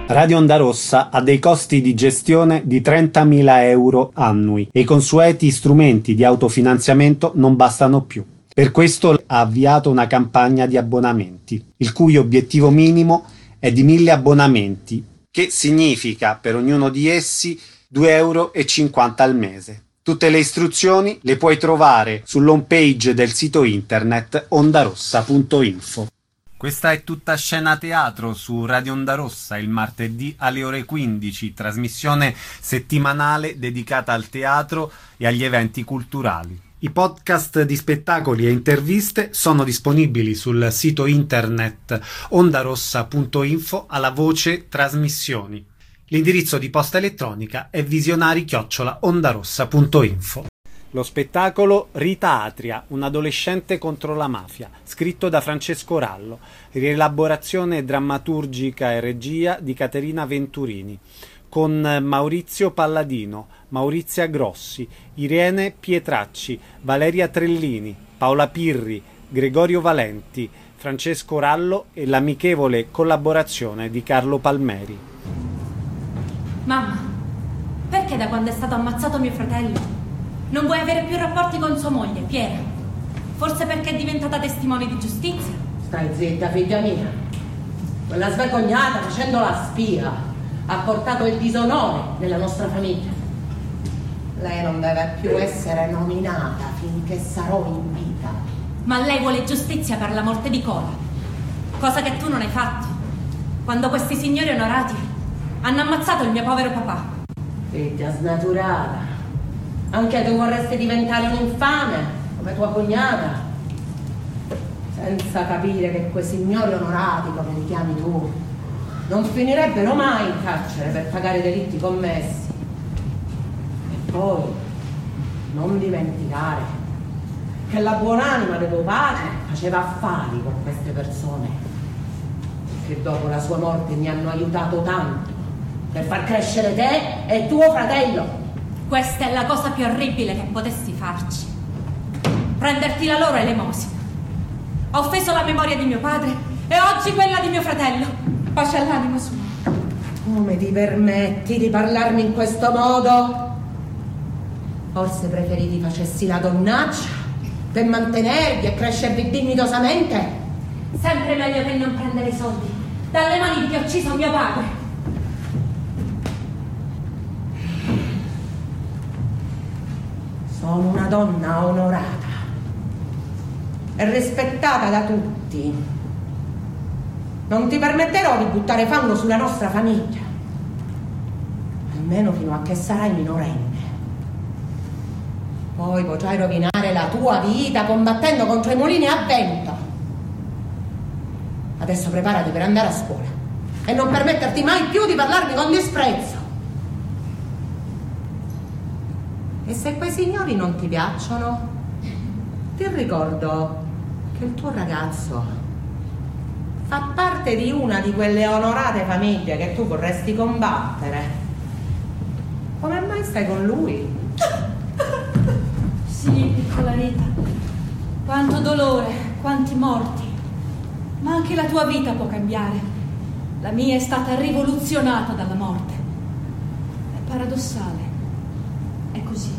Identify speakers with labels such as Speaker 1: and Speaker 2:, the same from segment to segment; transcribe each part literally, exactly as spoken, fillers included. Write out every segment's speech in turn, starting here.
Speaker 1: Radio Onda Rossa ha dei costi di gestione di trentamila euro annui e i consueti strumenti di autofinanziamento non bastano più. Per questo ha avviato una campagna di abbonamenti, il cui obiettivo minimo è di mille abbonamenti, che significa per ognuno di essi due euro e cinquanta al mese. Tutte le istruzioni le puoi trovare sull'home page del sito internet ondarossa punto info. Questa è tutta scena teatro su Radio Onda Rossa il martedì alle ore quindici, trasmissione settimanale dedicata al teatro e agli eventi culturali. I podcast di spettacoli e interviste sono disponibili sul sito internet ondarossa punto info alla voce trasmissioni. L'indirizzo di posta elettronica è visionari chiocciola ondarossa punto info. Lo spettacolo Rita Atria, un adolescente contro la mafia, scritto da Francesco Rallo, rielaborazione drammaturgica e regia di Caterina Venturini, con Maurizio Palladino, Maurizia Grossi, Irene Pietracci, Valeria Trellini, Paola Pirri, Gregorio Valenti, Francesco Rallo e l'amichevole collaborazione di Carlo Palmeri.
Speaker 2: Mamma, perché da quando è stato ammazzato mio fratello non vuoi avere più rapporti con sua moglie, Piera? Forse perché è diventata testimone di giustizia?
Speaker 3: Stai zitta, figlia mia. Quella svergognata, facendo la spia, ha portato il disonore nella nostra famiglia. Lei non deve più essere nominata finché sarò in vita.
Speaker 2: Ma lei vuole giustizia per la morte di Cola, cosa che tu non hai fatto, quando questi signori onorati hanno ammazzato il mio povero papà.
Speaker 3: Figlia snaturata. Anche tu vorresti diventare un infame, come tua cognata, senza capire che quei signori onorati, come li chiami tu, non finirebbero mai in carcere per pagare i delitti commessi. E poi, non dimenticare che la buonanima di tuo padre faceva affari con queste persone, che dopo la sua morte mi hanno aiutato tanto per far crescere te e tuo fratello.
Speaker 2: Questa è la cosa più orribile che potessi farci. Prenderti la loro elemosina. Ho offeso la memoria di mio padre e oggi quella di mio fratello. Pace all'anima sua.
Speaker 3: Come ti permetti di parlarmi in questo modo? Forse preferivi facessi la donnaccia per mantenervi e crescervi dignitosamente?
Speaker 2: Sempre meglio che non prendere i soldi dalle mani di chi ha ucciso mio padre.
Speaker 3: Sono una donna onorata e rispettata da tutti. Non ti permetterò di buttare fango sulla nostra famiglia, almeno fino a che sarai minorenne. Poi potrai rovinare la tua vita combattendo contro i mulini a vento. Adesso preparati per andare a scuola e non permetterti mai più di parlarmi con disprezzo. E se quei signori non ti piacciono, ti ricordo che il tuo ragazzo fa parte di una di quelle onorate famiglie che tu vorresti combattere. Come mai stai con lui?
Speaker 2: Sì, piccola Rita. Quanto dolore, quanti morti. Ma anche la tua vita può cambiare. La mia è stata rivoluzionata dalla morte. È paradossale. È così.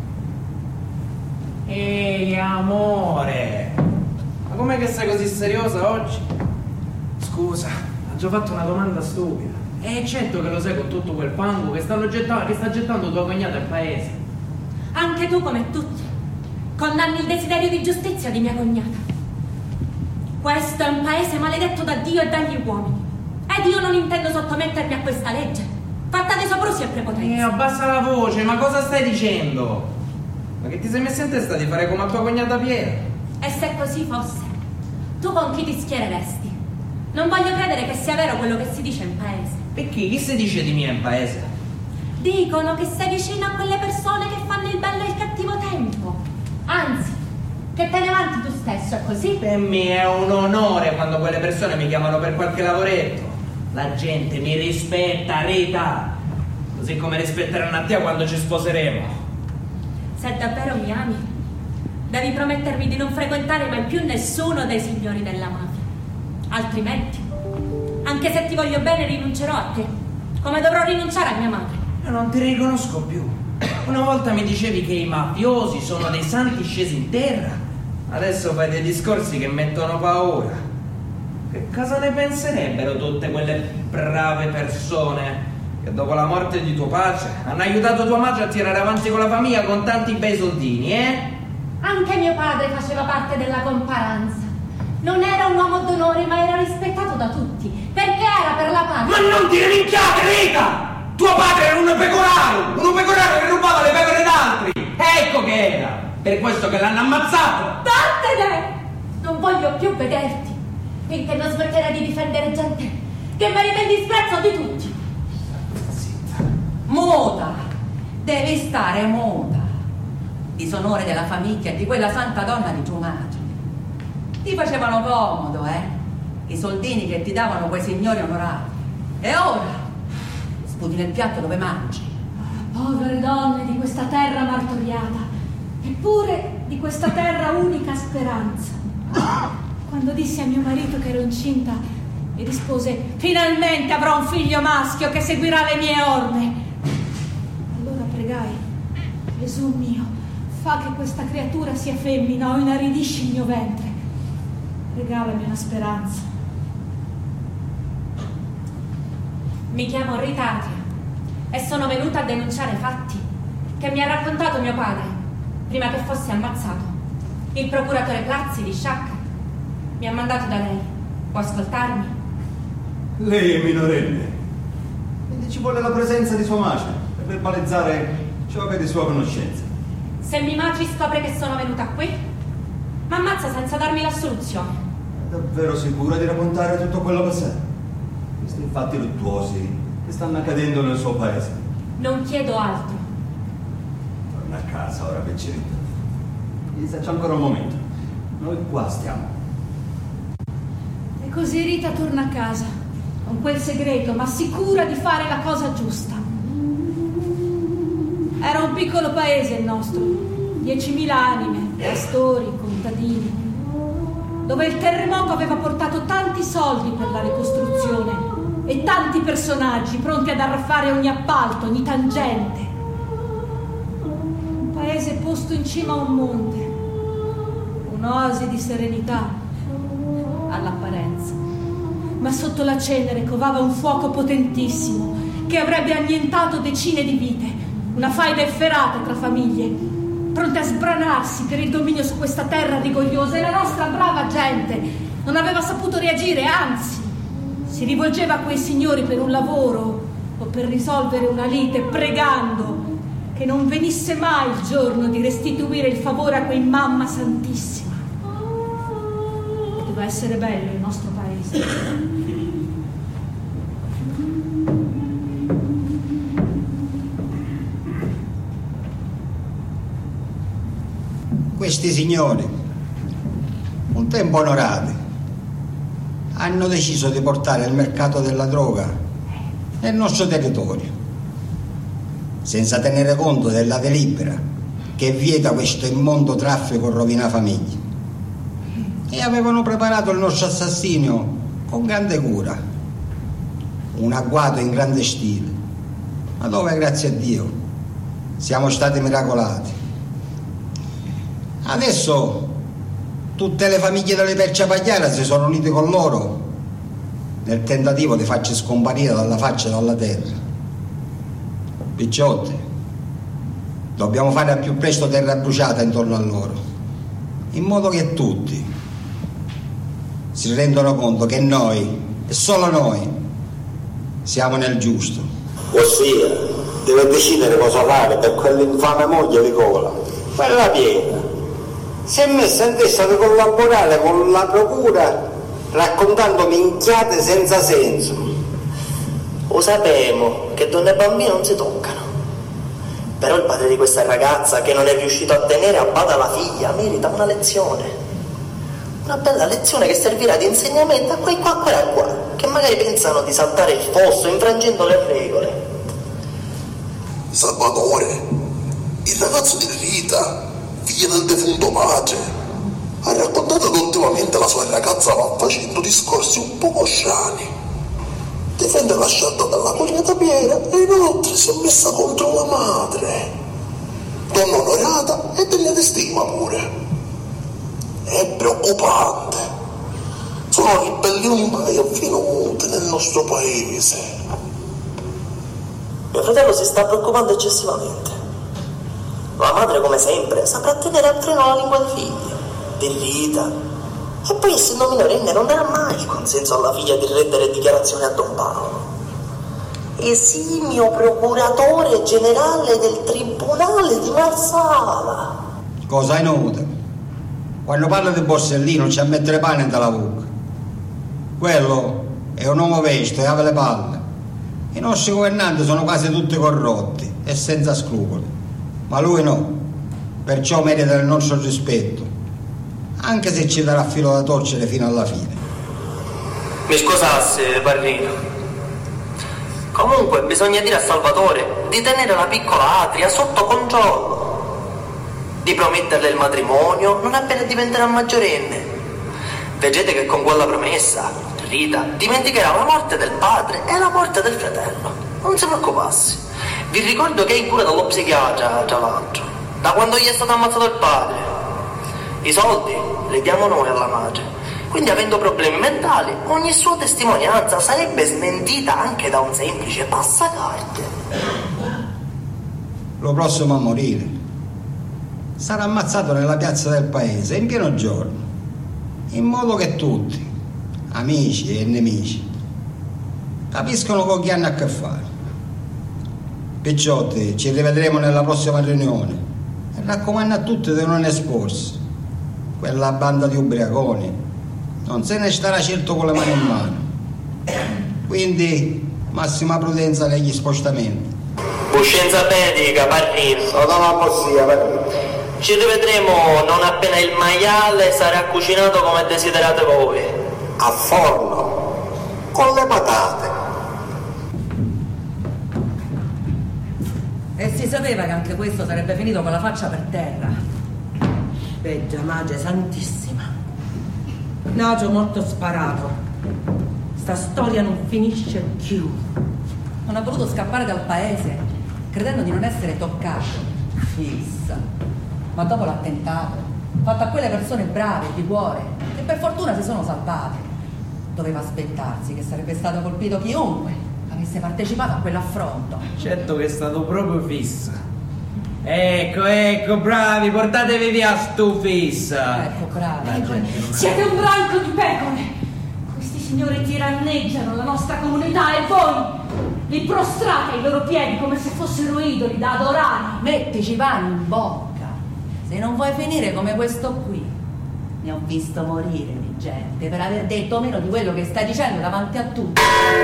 Speaker 4: Ehi, amore! Ma com'è che sei così seriosa oggi? Scusa, ho già fatto una domanda stupida. E certo che lo sai con tutto quel fango che, stanno gettando, che sta gettando tua cognata al paese.
Speaker 2: Anche tu, come tutti, condanni il desiderio di giustizia di mia cognata. Questo è un paese maledetto da Dio e dagli uomini. Ed io non intendo sottomettermi a questa legge, fatta dei soprusi e prepotenza.
Speaker 4: Eh, abbassa la voce, ma cosa stai dicendo? Ma che ti sei messa in testa di fare come a tua cognata Piera?
Speaker 2: E se così fosse, tu con chi ti schiereresti? Non voglio credere che sia vero quello che si dice in paese.
Speaker 4: E chi? Chi si dice di mia in paese?
Speaker 2: Dicono che sei vicino a quelle persone che fanno il bello e il cattivo tempo. Anzi, che te ne vanti tu stesso, è così?
Speaker 4: Per me è un onore quando quelle persone mi chiamano per qualche lavoretto. La gente mi rispetta, Rita. Così come rispetteranno a te quando ci sposeremo.
Speaker 2: Se davvero mi ami, devi promettermi di non frequentare mai più nessuno dei signori della mafia. Altrimenti, anche se ti voglio bene, rinuncerò a te. Come dovrò rinunciare a mia madre?
Speaker 4: Io non ti riconosco più. Una volta mi dicevi che i mafiosi sono dei santi scesi in terra. Adesso fai dei discorsi che mettono paura. Che cosa ne penserebbero tutte quelle brave persone che dopo la morte di tuo padre hanno aiutato tua madre a tirare avanti con la famiglia con tanti bei soldini, eh?
Speaker 3: Anche mio padre faceva parte della comparanza. Non era un uomo d'onore, ma era rispettato da tutti, perché era per la patria.
Speaker 4: Ma non ti minchiate, Rita! Tuo padre era un pecoraro, un pecoraro che rubava le pecore d'altri. Ecco che era. Per questo che l'hanno ammazzato.
Speaker 3: Vattene! Non voglio più vederti, finché non smetterai di difendere gente che merita il disprezzo di tutti.
Speaker 4: Zitta.
Speaker 5: Muta! Devi stare muta. Disonore della famiglia e di quella santa donna di tua madre. Ti facevano comodo, eh? I soldini che ti davano quei signori onorati. E ora sputi nel piatto dove mangi.
Speaker 2: Povere donne di questa terra martoriata, eppure di questa terra unica speranza. Quando dissi a mio marito che ero incinta, mi rispose: finalmente avrò un figlio maschio che seguirà le mie orme. Allora pregai: Gesù mio, fa che questa creatura sia femmina o inaridisci il mio ventre. Regalami una speranza.
Speaker 6: Mi chiamo Rita Atria e sono venuta a denunciare fatti che mi ha raccontato mio padre prima che fosse ammazzato. Il procuratore Plazzi di Sciacca mi ha mandato da lei. Può ascoltarmi?
Speaker 7: Lei è minorenne, quindi ci vuole la presenza di sua madre per verbalizzare ciò che è di sua conoscenza.
Speaker 6: Se mia madre scopre che sono venuta qui, mi ammazza senza darmi l'assoluzione.
Speaker 7: È davvero sicura di raccontare tutto quello che sa? Questi fatti luttuosi che stanno accadendo nel suo paese.
Speaker 6: Non chiedo altro.
Speaker 7: Torna a casa ora che ci ritorni. Chissà, c'è ancora un momento. Noi qua stiamo.
Speaker 2: E così Rita torna a casa, con quel segreto, ma sicura di fare la cosa giusta. Era un piccolo paese il nostro, diecimila anime, pastori, contadini, dove il terremoto aveva portato tanti soldi per la ricostruzione e tanti personaggi pronti ad arraffare ogni appalto, ogni tangente. Un paese posto in cima a un monte, un'oasi di serenità all'apparenza, ma sotto la cenere covava un fuoco potentissimo che avrebbe annientato decine di vite, una faida efferata tra famiglie pronte a sbranarsi per il dominio su questa terra rigogliosa, e la nostra brava gente non aveva saputo reagire, anzi si rivolgeva a quei signori per un lavoro o per risolvere una lite, pregando che non venisse mai il giorno di restituire il favore a quei mamma santissima. Poteva essere bello il nostro paese.
Speaker 8: Questi signori, un tempo onorati, hanno deciso di portare il mercato della droga nel nostro territorio, senza tenere conto della delibera che vieta questo immondo traffico e rovina famiglie. E avevano preparato il nostro assassinio con grande cura, un agguato in grande stile, ma dove, grazie a Dio, siamo stati miracolati. Adesso tutte le famiglie delle Percia Pagliara si sono unite con loro nel tentativo di farci scomparire dalla faccia e dalla terra. Picciotti, dobbiamo fare al più presto terra bruciata intorno a loro, in modo che tutti si rendano conto che noi, e solo noi, siamo nel giusto.
Speaker 9: Ossia, deve decidere cosa fare per quell'infame moglie di Cola, quella piena. Si è messa in testa di collaborare con la procura raccontando minchiate senza senso.
Speaker 10: Lo sapevamo che donne e bambini non si toccano, però il padre di questa ragazza che non è riuscito a tenere a bada la figlia merita una lezione, una bella lezione che servirà di insegnamento a quei qua e a qua che magari pensano di saltare il fosso infrangendo le regole.
Speaker 11: Salvatore, il ragazzo di Rita, figlia del defunto padre, ha raccontato che ultimamente la sua ragazza va facendo discorsi un poco strani. difende la scelta della cognata Piera e inoltre si è messa contro la madre, donna onorata e degna di stima pure. È preoccupante. Sono ribellioni mai avvenute nel nostro paese.
Speaker 10: Mio fratello si sta preoccupando eccessivamente. La madre, come sempre, saprà tenere a treno la lingua dei figli, di Rita. E poi, essendo minorenne, non darà mai il consenso alla figlia di rendere dichiarazione a Don Paolo, esimio procuratore generale del Tribunale di Marsala.
Speaker 8: Cosa hai notato? Quando parla di Borsellino c'è a mettere pane dalla bocca. Quello è un uomo vesto e ha le palle. I nostri governanti sono quasi tutti corrotti e senza scrupoli, ma lui no, perciò merita il nostro rispetto, anche se ci darà filo da torcere fino alla fine.
Speaker 10: Mi scusasse, Parrino. Comunque bisogna dire a Salvatore di tenere la piccola Atria sotto controllo, di prometterle il matrimonio non appena diventerà maggiorenne. Vedete che con quella promessa Rita dimenticherà la morte del padre e la morte del fratello. Non si preoccupassi. Vi ricordo che è in cura dallo psichiatra, tra l'altro, da quando gli è stato ammazzato il padre. I soldi li diamo noi alla madre, quindi avendo problemi mentali ogni sua testimonianza sarebbe smentita anche da un semplice passacarte.
Speaker 8: Lo prossimo a morire sarà ammazzato nella piazza del paese in pieno giorno, in modo che tutti, amici e nemici, capiscono con chi hanno a che fare. Picciotti, ci rivedremo nella prossima riunione e raccomando a tutti di non esporsi. Quella banda di ubriaconi non se ne starà certo con le mani in mano, quindi massima prudenza negli spostamenti.
Speaker 10: Coscienza medica, Parrino.
Speaker 9: Sono la possia, Parrino.
Speaker 10: Ci rivedremo non appena il maiale sarà cucinato come desiderate voi.
Speaker 9: A forno, con le patate.
Speaker 5: E si sapeva che anche questo sarebbe finito con la faccia per terra. Beggia Madre Santissima. Nagio morto sparato. Sta storia non finisce più. Non ha voluto scappare dal paese, credendo di non essere toccato. Fissa. Ma dopo l'attentato, fatto a quelle persone brave, di cuore, che per fortuna si sono salvate, doveva aspettarsi che sarebbe stato colpito chiunque avesse partecipato a quell'affronto.
Speaker 4: Certo che è stato proprio Fissa. Ecco, ecco, bravi, portatevi via stu Fissa.
Speaker 5: Ecco, bravi.
Speaker 2: Ecco, siete un branco di pecore. Questi signori tiranneggiano la nostra comunità e voi li prostrate ai loro piedi come se fossero idoli da adorare.
Speaker 5: Mettici pani in bocca. Se non vuoi finire come questo qui. Ne ho visto morire di gente per aver detto meno di quello che stai dicendo davanti a tutti.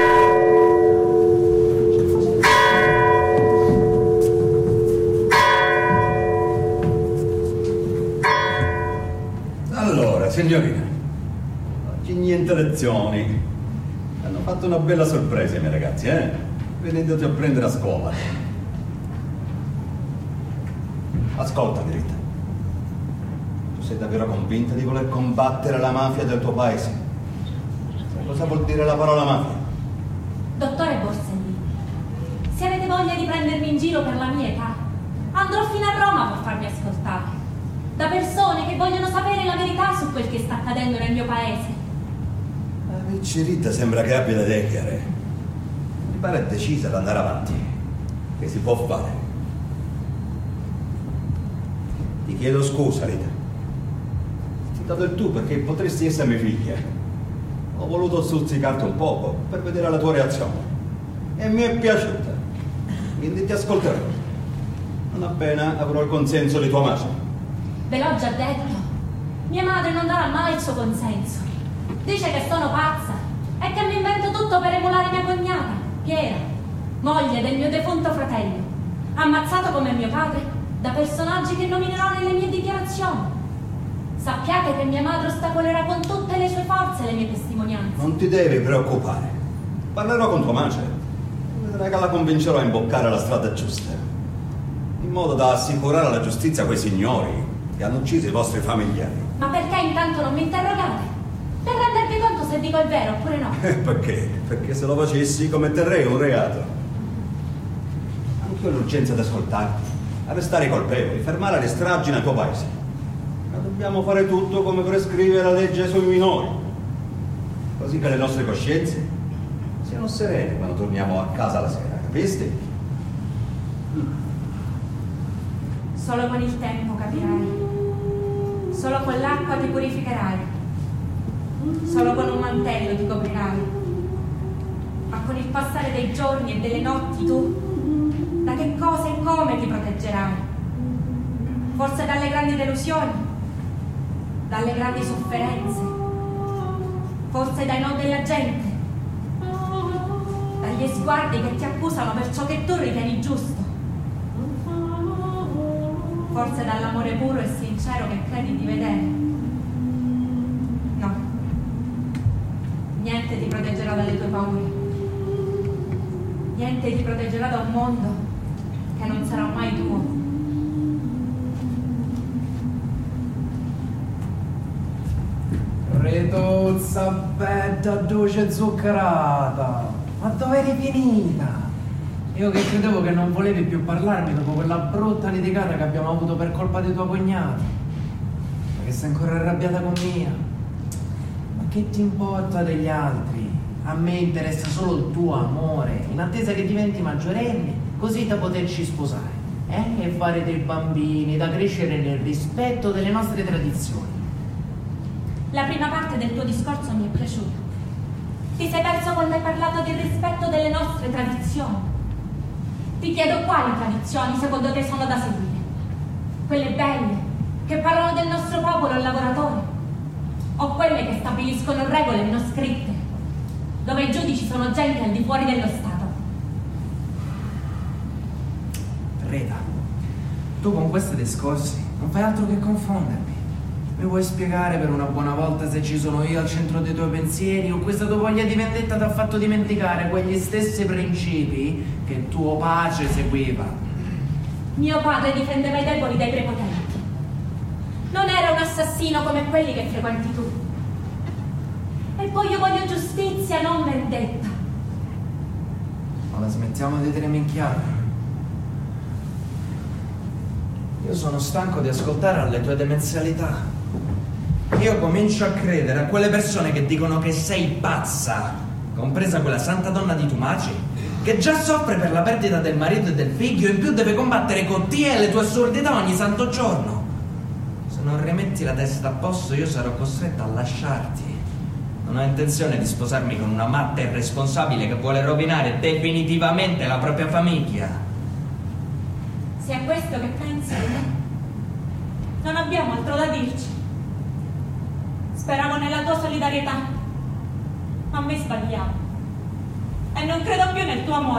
Speaker 7: Allora, signorina, oggi niente lezioni. Hanno fatto una bella sorpresa i miei ragazzi, eh? Venendoti a prendere a scuola. Ascolta, Rita. Sei davvero convinta di voler combattere la mafia del tuo paese? Sai cosa vuol dire la parola mafia?
Speaker 6: Dottore Borsellino, se avete voglia di prendermi in giro per la mia età, andrò fino a Roma per farmi ascoltare da persone che vogliono sapere la verità su quel che sta accadendo nel mio paese.
Speaker 7: Amici, Rita sembra che abbia le idee chiare. Mi pare decisa ad andare avanti. Che si può fare? Ti chiedo scusa, Rita. Dato il tu perché potresti essermi figlia. Ho voluto stuzzicarti un poco per vedere la tua reazione e mi è piaciuta, quindi ti ascolterò non appena avrò il consenso di tua madre.
Speaker 6: Ve l'ho già detto, mia madre non darà mai il suo consenso. Dice che sono pazza e che mi invento tutto per emulare mia cognata, Piera, moglie del mio defunto fratello, ammazzato come mio padre da personaggi che nominerò nelle mie dichiarazioni. Sappiate che mia madre ostacolerà con tutte le sue forze le mie testimonianze.
Speaker 7: Non ti devi preoccupare. Parlerò con tua madre. Vedrai che la convincerò a imboccare la strada giusta, in modo da assicurare alla giustizia quei signori che hanno ucciso i vostri familiari.
Speaker 6: Ma perché intanto non mi interrogate? Per rendervi conto se se dico il vero oppure no.
Speaker 7: Eh, perché? Perché se lo facessi commetterei un reato. Anche io ho l'urgenza di ascoltarti, arrestare i colpevoli, fermare le stragi nel tuo paese. Ma dobbiamo fare tutto come prescrive la legge sui minori, così che le nostre coscienze siano serene quando torniamo a casa la sera, capisti?
Speaker 6: Solo con il tempo capirai. Solo con l'acqua ti purificherai. Solo con un mantello ti coprirai. Ma con il passare dei giorni e delle notti tu, da che cosa e come ti proteggerai? Forse dalle grandi delusioni, dalle grandi sofferenze, forse dai no della gente, dagli sguardi che ti accusano per ciò che tu ritieni giusto, forse dall'amore puro e sincero che credi di vedere. No, niente ti proteggerà dalle tue paure, niente ti proteggerà da un mondo che non sarà mai tuo.
Speaker 4: Retozza bella, dolce zuccherata, ma dove eri finita? Io che credevo che non volevi più parlarmi dopo quella brutta litigata che abbiamo avuto per colpa di tua cognata. Ma che sei ancora arrabbiata con Mia? Ma che ti importa degli altri? A me interessa solo il tuo amore, in attesa che diventi maggiorenne, così da poterci sposare, eh? E fare dei bambini, da crescere nel rispetto delle nostre tradizioni.
Speaker 6: La prima parte del tuo discorso mi è piaciuta. Ti sei perso quando hai parlato del rispetto delle nostre tradizioni. Ti chiedo quali tradizioni secondo te sono da seguire? Quelle belle, che parlano del nostro popolo lavoratore? O quelle che stabiliscono regole non scritte, dove i giudici sono gente al di fuori dello Stato?
Speaker 4: Rita, tu con questi discorsi non fai altro che confondermi. Mi vuoi spiegare per una buona volta se ci sono io al centro dei tuoi pensieri o questa tua voglia di vendetta ti ha fatto dimenticare quegli stessi principi che tuo padre seguiva?
Speaker 6: Mio padre difendeva i deboli dai prepotenti. Non era un assassino come quelli che frequenti tu. E poi io voglio giustizia, non vendetta.
Speaker 4: Ma la smettiamo di dire minchiate? Io sono stanco di ascoltare alle tue demenzialità. Io comincio a credere a quelle persone che dicono che sei pazza, compresa quella santa donna di Tumaci, che già soffre per la perdita del marito e del figlio, in più deve combattere con te e le tue assurdità ogni santo giorno. Se non rimetti la testa a posto, io sarò costretta a lasciarti. Non ho intenzione di sposarmi con una matta irresponsabile che vuole rovinare definitivamente la propria famiglia.
Speaker 6: Se è questo che pensi di me, non abbiamo altro da dirci. Speravo nella tua solidarietà, ma mi sbagliavo. E non credo più nel tuo amore.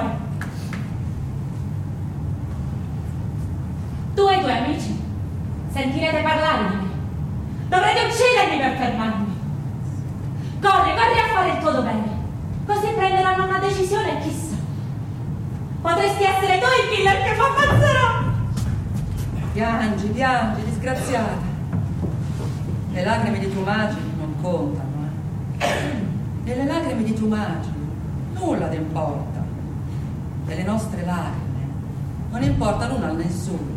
Speaker 6: Tu e i tuoi amici sentirete parlare di me. Dovrete uccidermi per fermarmi. Corri, corri a fare il tuo dovere. Così prenderanno una decisione e chissà. Potresti essere tu il killer che mi ammazzerà.
Speaker 5: Piangi, piangi, disgraziata. Le lacrime di Tumaci non contano, eh. Delle lacrime di Tumaci nulla ti importa. Delle nostre lacrime non importa nulla a nessuno.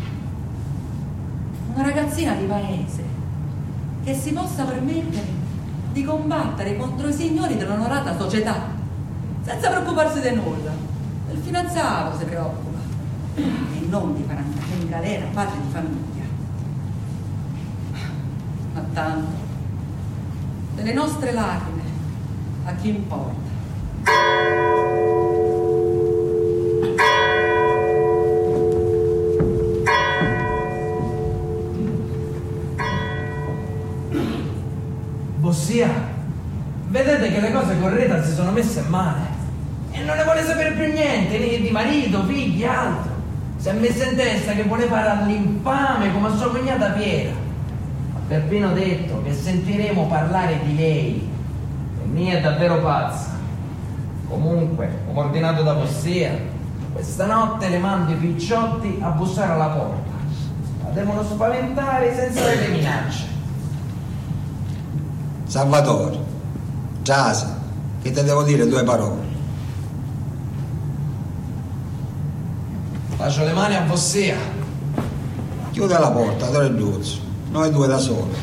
Speaker 5: Una ragazzina di paese che si possa permettere di combattere contro i signori dell'onorata società senza preoccuparsi di nulla. Il fidanzato si preoccupa e non di far andare in galera padre di famiglia. Ma tanto delle nostre lacrime a chi importa?
Speaker 4: Ossia, vedete che le cose con Rita si sono messe male e non ne vuole sapere più niente, né di marito, figli, altro. Si è messa in testa che vuole fare all'infame come a sua cognata Piera. Ha perfino detto che sentiremo parlare di lei. E Mia è davvero pazza. Comunque, come ordinato da Ossia, questa notte le mando i picciotti a bussare alla porta. La devono spaventare senza delle minacce.
Speaker 8: Salvatore, Giasi, che te devo dire due parole.
Speaker 4: Faccio le mani a Bossia.
Speaker 8: Chiude la porta, te lo giuzzo. Noi due da soli.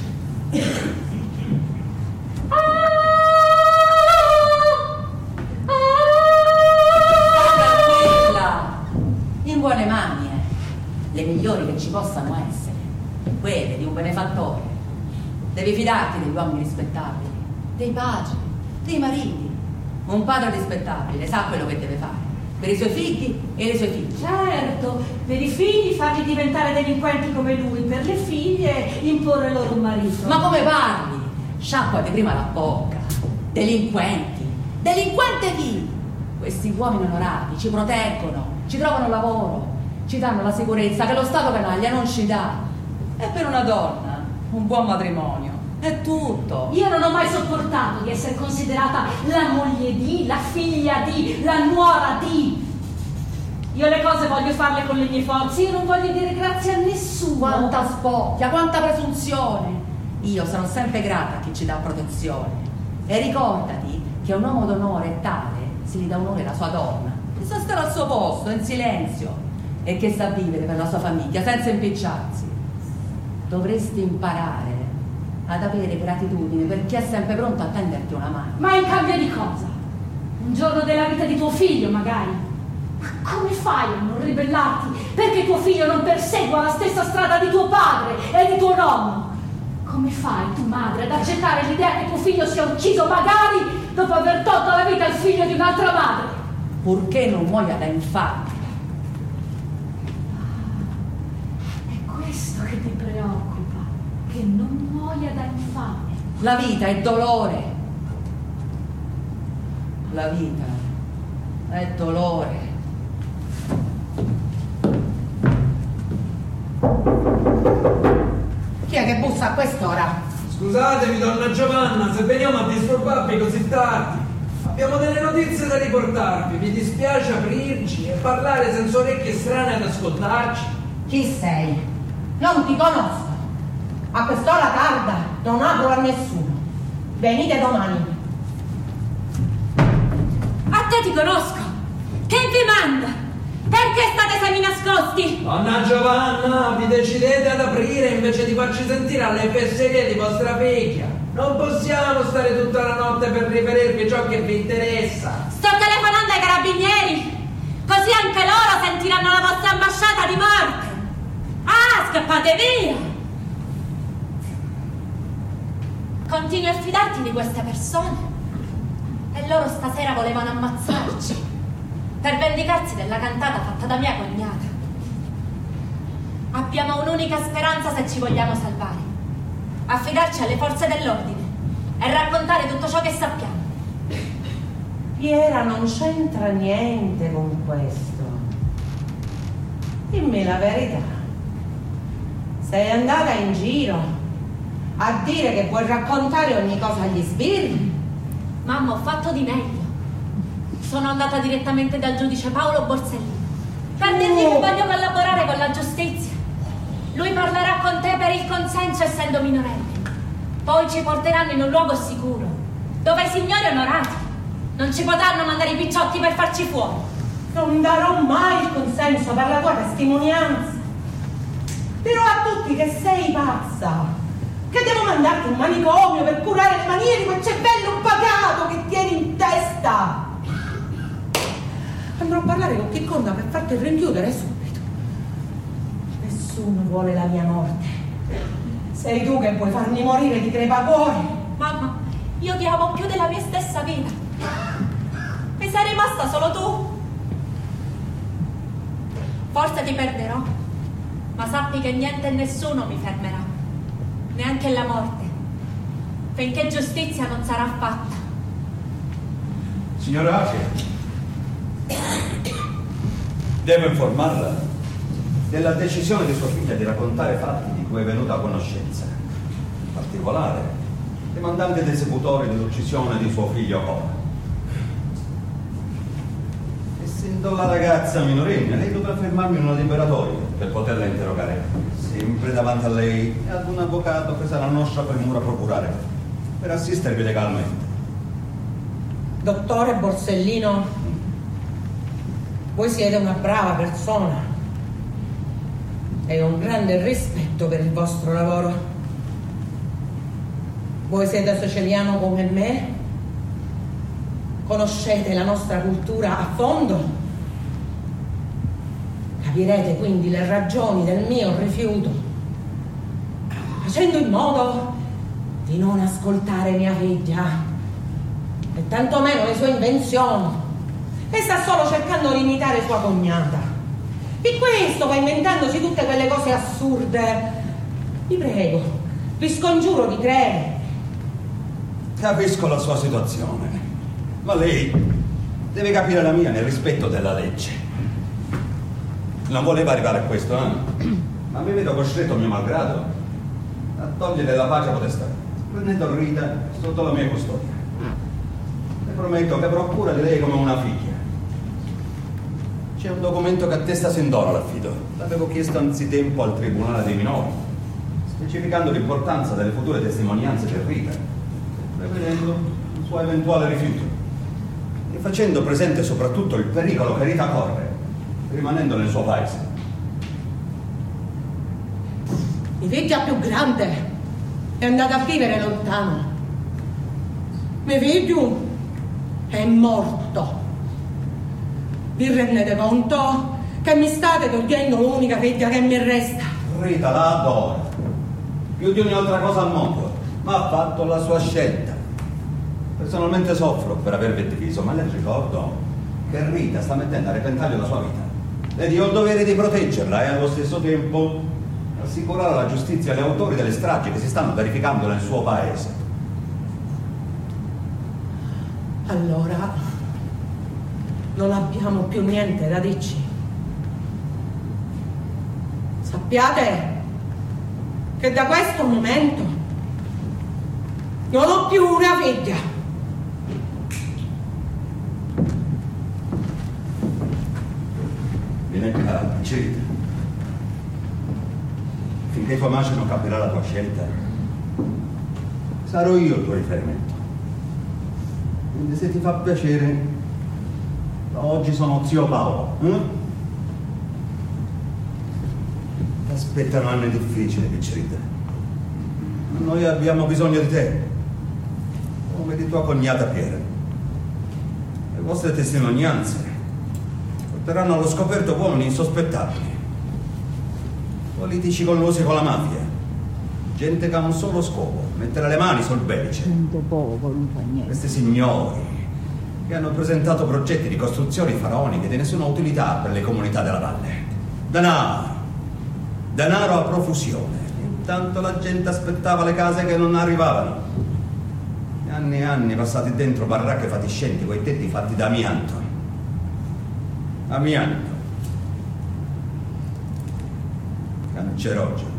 Speaker 5: Tranquilla, in buone mani, eh. Le migliori che ci possano essere, quelle di un benefattore. Devi fidarti degli uomini rispettabili, dei padri, dei mariti. Un padre rispettabile sa quello che deve fare per i suoi figli e le sue figlie.
Speaker 2: Certo, per i figli farli diventare delinquenti come lui, per le figlie imporre loro un marito.
Speaker 5: Ma come parli? Sciacquati prima la bocca. Delinquenti. Delinquente chi? Questi uomini onorati ci proteggono, ci trovano lavoro, ci danno la sicurezza che lo Stato canaglia non ci dà. E per una donna, un buon matrimonio. È tutto.
Speaker 2: Io non ho mai sopportato di essere considerata la moglie di, la figlia di, la nuora di. Io le cose voglio farle con le mie forze, io non voglio dire grazie a nessuno.
Speaker 5: Quanta spocchia, quanta presunzione. Io sono sempre grata a chi ci dà protezione. E ricordati che un uomo d'onore è tale, se gli dà onore alla sua donna, che sa stare al suo posto, in silenzio, e che sa vivere per la sua famiglia, senza impicciarsi. Dovresti imparare ad avere gratitudine per chi è sempre pronto a tenderti una mano.
Speaker 2: Ma in cambio di cosa? Un giorno della vita di tuo figlio, magari? Ma come fai a non ribellarti perché tuo figlio non persegua la stessa strada di tuo padre e di tuo nonno? Come fai tu, madre, ad accettare l'idea che tuo figlio sia ucciso magari dopo aver tolto la vita al figlio di un'altra madre?
Speaker 5: Purché non muoia da infame.
Speaker 2: È questo che ti preoccupa, che non muoia da infame.
Speaker 5: La vita è dolore. La vita è dolore.
Speaker 3: Chi è che bussa a quest'ora?
Speaker 4: Scusatemi, donna Giovanna, se veniamo a disturbarvi così tardi. Abbiamo delle notizie da riportarvi. Vi dispiace aprirci e parlare senza orecchie strane ad ascoltarci?
Speaker 3: Chi sei? Non ti conosco. A quest'ora tarda non apro a nessuno. Venite domani.
Speaker 6: A te ti conosco. Che vi manda? Perché state semi nascosti?
Speaker 4: Donna Giovanna, vi decidete ad aprire invece di farci sentire alle fesserie di vostra figlia. Non possiamo stare tutta la notte per riferirvi ciò che vi interessa.
Speaker 6: Sto telefonando ai carabinieri, così anche loro sentiranno la vostra ambasciata di morte. Ah, scappate via! Continui a fidarti di queste persone e loro stasera volevano ammazzarci per vendicarsi della cantata fatta da mia cognata. Abbiamo un'unica speranza se ci vogliamo salvare: affidarci alle forze dell'ordine e raccontare tutto ciò che sappiamo.
Speaker 3: Piera non c'entra niente con questo. Dimmi la verità. Sei andata in giro a dire che puoi raccontare ogni cosa agli sbirri?
Speaker 6: Mamma, ho fatto di meglio. Sono andata direttamente dal giudice Paolo Borsellino per dirgli che voglio collaborare con la giustizia. Lui parlerà con te per il consenso essendo minorenne. Poi ci porteranno in un luogo sicuro, dove i signori onorati non ci potranno mandare i picciotti per farci fuori.
Speaker 3: Non darò mai il consenso per la tua testimonianza. Dirò a tutti che sei pazza, che devo mandarti in manicomio per curare le manie di quel cervello pagato che tieni in testa. Andrò a parlare con chi conta per farti rinchiudere subito. Nessuno vuole la mia morte. Sei tu che vuoi farmi morire di crepacuore.
Speaker 6: Mamma, io ti amo più della mia stessa vita. Mi sei rimasta solo tu. Forse ti perderò, ma sappi che niente e nessuno mi fermerà, neanche la morte, finché giustizia non sarà fatta.
Speaker 7: Signora Asia, devo informarla della decisione di sua figlia di raccontare fatti di cui è venuta a conoscenza. In particolare, il mandante ed esecutore dell'uccisione di suo figlio Cora. Essendo la ragazza minorenne, lei dovrà fermarmi in un liberatorio per poterla interrogare, sempre davanti a lei e ad un avvocato che sarà nostra premura procurare per assistervi legalmente.
Speaker 3: Dottore Borsellino, voi siete una brava persona e ho un grande rispetto per il vostro lavoro. Voi siete siciliano come me? Conoscete la nostra cultura a fondo? Capirete quindi le ragioni del mio rifiuto, facendo in modo di non ascoltare mia figlia e tantomeno le sue invenzioni. E sta solo cercando di imitare sua cognata. E questo va inventandosi tutte quelle cose assurde. Vi prego, vi scongiuro di credere.
Speaker 7: Capisco la sua situazione, ma lei deve capire la mia nel rispetto della legge. Non voleva arrivare a questo, eh? Ma mi vedo costretto a mio malgrado a togliere la pace potestà, prendendo Rita sotto la mia custodia. Le prometto che avrò cura di lei come una figlia. C'è un documento che attesta sin d'ora l'affido. L'avevo chiesto anzitempo al Tribunale dei Minori, specificando l'importanza delle future testimonianze per Rita, prevedendo il suo eventuale rifiuto e facendo presente soprattutto il pericolo che Rita corre rimanendo nel suo paese.
Speaker 3: Mi figlia più grande è andata a vivere lontano. Mio figlio è morto. Vi rendete conto che mi state togliendo l'unica figlia che mi resta?
Speaker 7: Rita la adoro più di ogni altra cosa al mondo, ma ha fatto la sua scelta. Personalmente soffro per avervi diviso, ma le ricordo che Rita sta mettendo a repentaglio la sua vita ed io ho il dovere di proteggerla e allo stesso tempo assicurare alla giustizia gli autori delle stragi che si stanno verificando nel suo paese.
Speaker 3: Allora non abbiamo più niente da dirci. Sappiate che da questo momento non ho più una figlia.
Speaker 7: Vieni qua, Rita. Finché tua madre non capirà la tua scelta, sarò io il tuo riferimento. Quindi se ti fa piacere, da oggi sono zio Paolo. Eh? Ti aspettano anni difficili, piccerita. Ma noi abbiamo bisogno di te, come di tua cognata Piera. Le vostre testimonianze porteranno allo scoperto uomini insospettabili, politici collusi con la mafia, gente che ha un solo scopo: mettere le mani sul Belice. Questi signori che hanno presentato progetti di costruzioni faraoniche di nessuna utilità per le comunità della valle. Denaro, denaro a profusione. Intanto la gente aspettava le case che non arrivavano. E anni e anni passati dentro baracche fatiscenti coi tetti fatti da amianto. Amianto. Cancerogeno.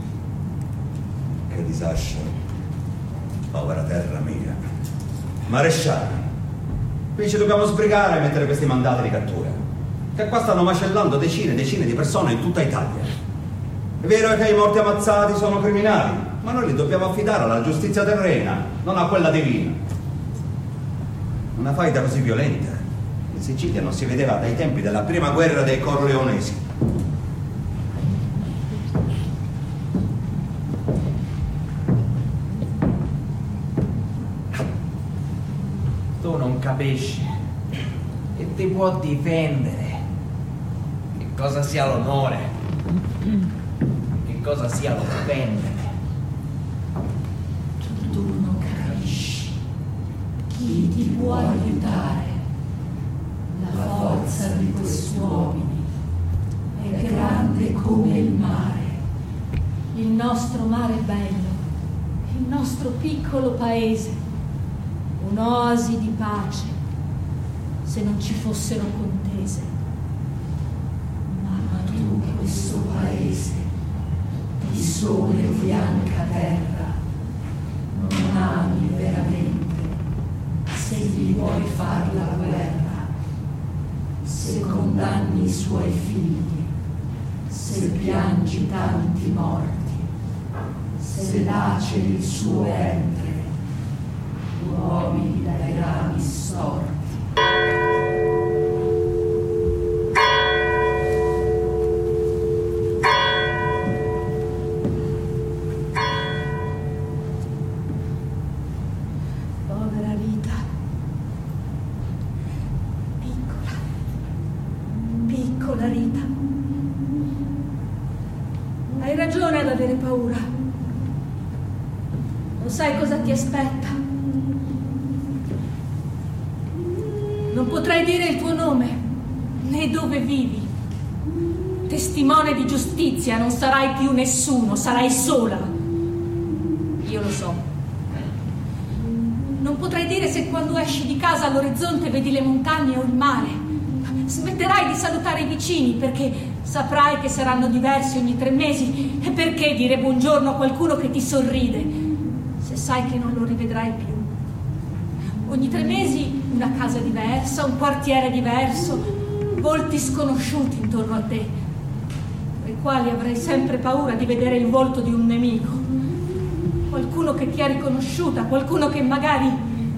Speaker 7: Che disastro. Povera terra mia. Maresciallo, qui ci dobbiamo sbrigare a mettere questi mandati di cattura, che qua stanno macellando decine e decine di persone in tutta Italia. È vero che i morti ammazzati sono criminali, ma noi li dobbiamo affidare alla giustizia terrena, non a quella divina. Una faida così violenta in Sicilia non si vedeva dai tempi della prima guerra dei Corleonesi.
Speaker 4: Tu non capisci e ti può difendere che cosa sia l'onore, che cosa sia l'offendere.
Speaker 2: Tu non capisci chi ti può aiutare. La forza di questi uomini è grande come il mare. Il nostro mare bello, il nostro piccolo paese, un'oasi di pace, se non ci fossero contese. Ma tu questo paese di sole e bianca terra non ami veramente, se gli vuoi far la guerra, se condanni i suoi figli, se piangi tanti morti, se laceri il suo ventre,
Speaker 5: uomini dalle rami storti.
Speaker 2: Povera Rita. Piccola. Piccola Rita. Hai ragione ad avere paura. Non sai cosa ti aspetta. Non potrai dire il tuo nome, né dove vivi. Testimone di giustizia non sarai più nessuno, sarai sola. Io lo so. Non potrai dire se quando esci di casa all'orizzonte vedi le montagne o il mare. Smetterai di salutare i vicini perché saprai che saranno diversi ogni tre mesi. E perché dire buongiorno a qualcuno che ti sorride se sai che non lo rivedrai più? Ogni tre mesi una casa diversa, un quartiere diverso, volti sconosciuti intorno a te, ai quali avrai sempre paura di vedere il volto di un nemico, qualcuno che ti ha riconosciuta, qualcuno che magari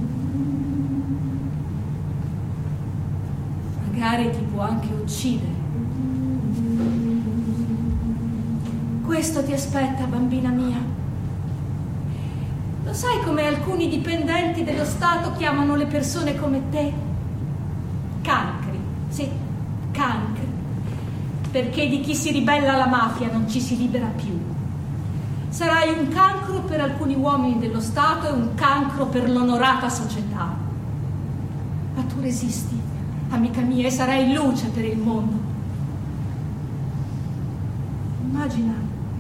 Speaker 2: magari ti può anche uccidere. Questo ti aspetta, bambina mia. Lo sai come alcuni dipendenti dello Stato chiamano le persone come te? Cancri, sì, cancri. Perché di chi si ribella alla mafia non ci si libera più. Sarai un cancro per alcuni uomini dello Stato e un cancro per l'onorata società. Ma tu resisti, amica mia, e sarai luce per il mondo. Immagina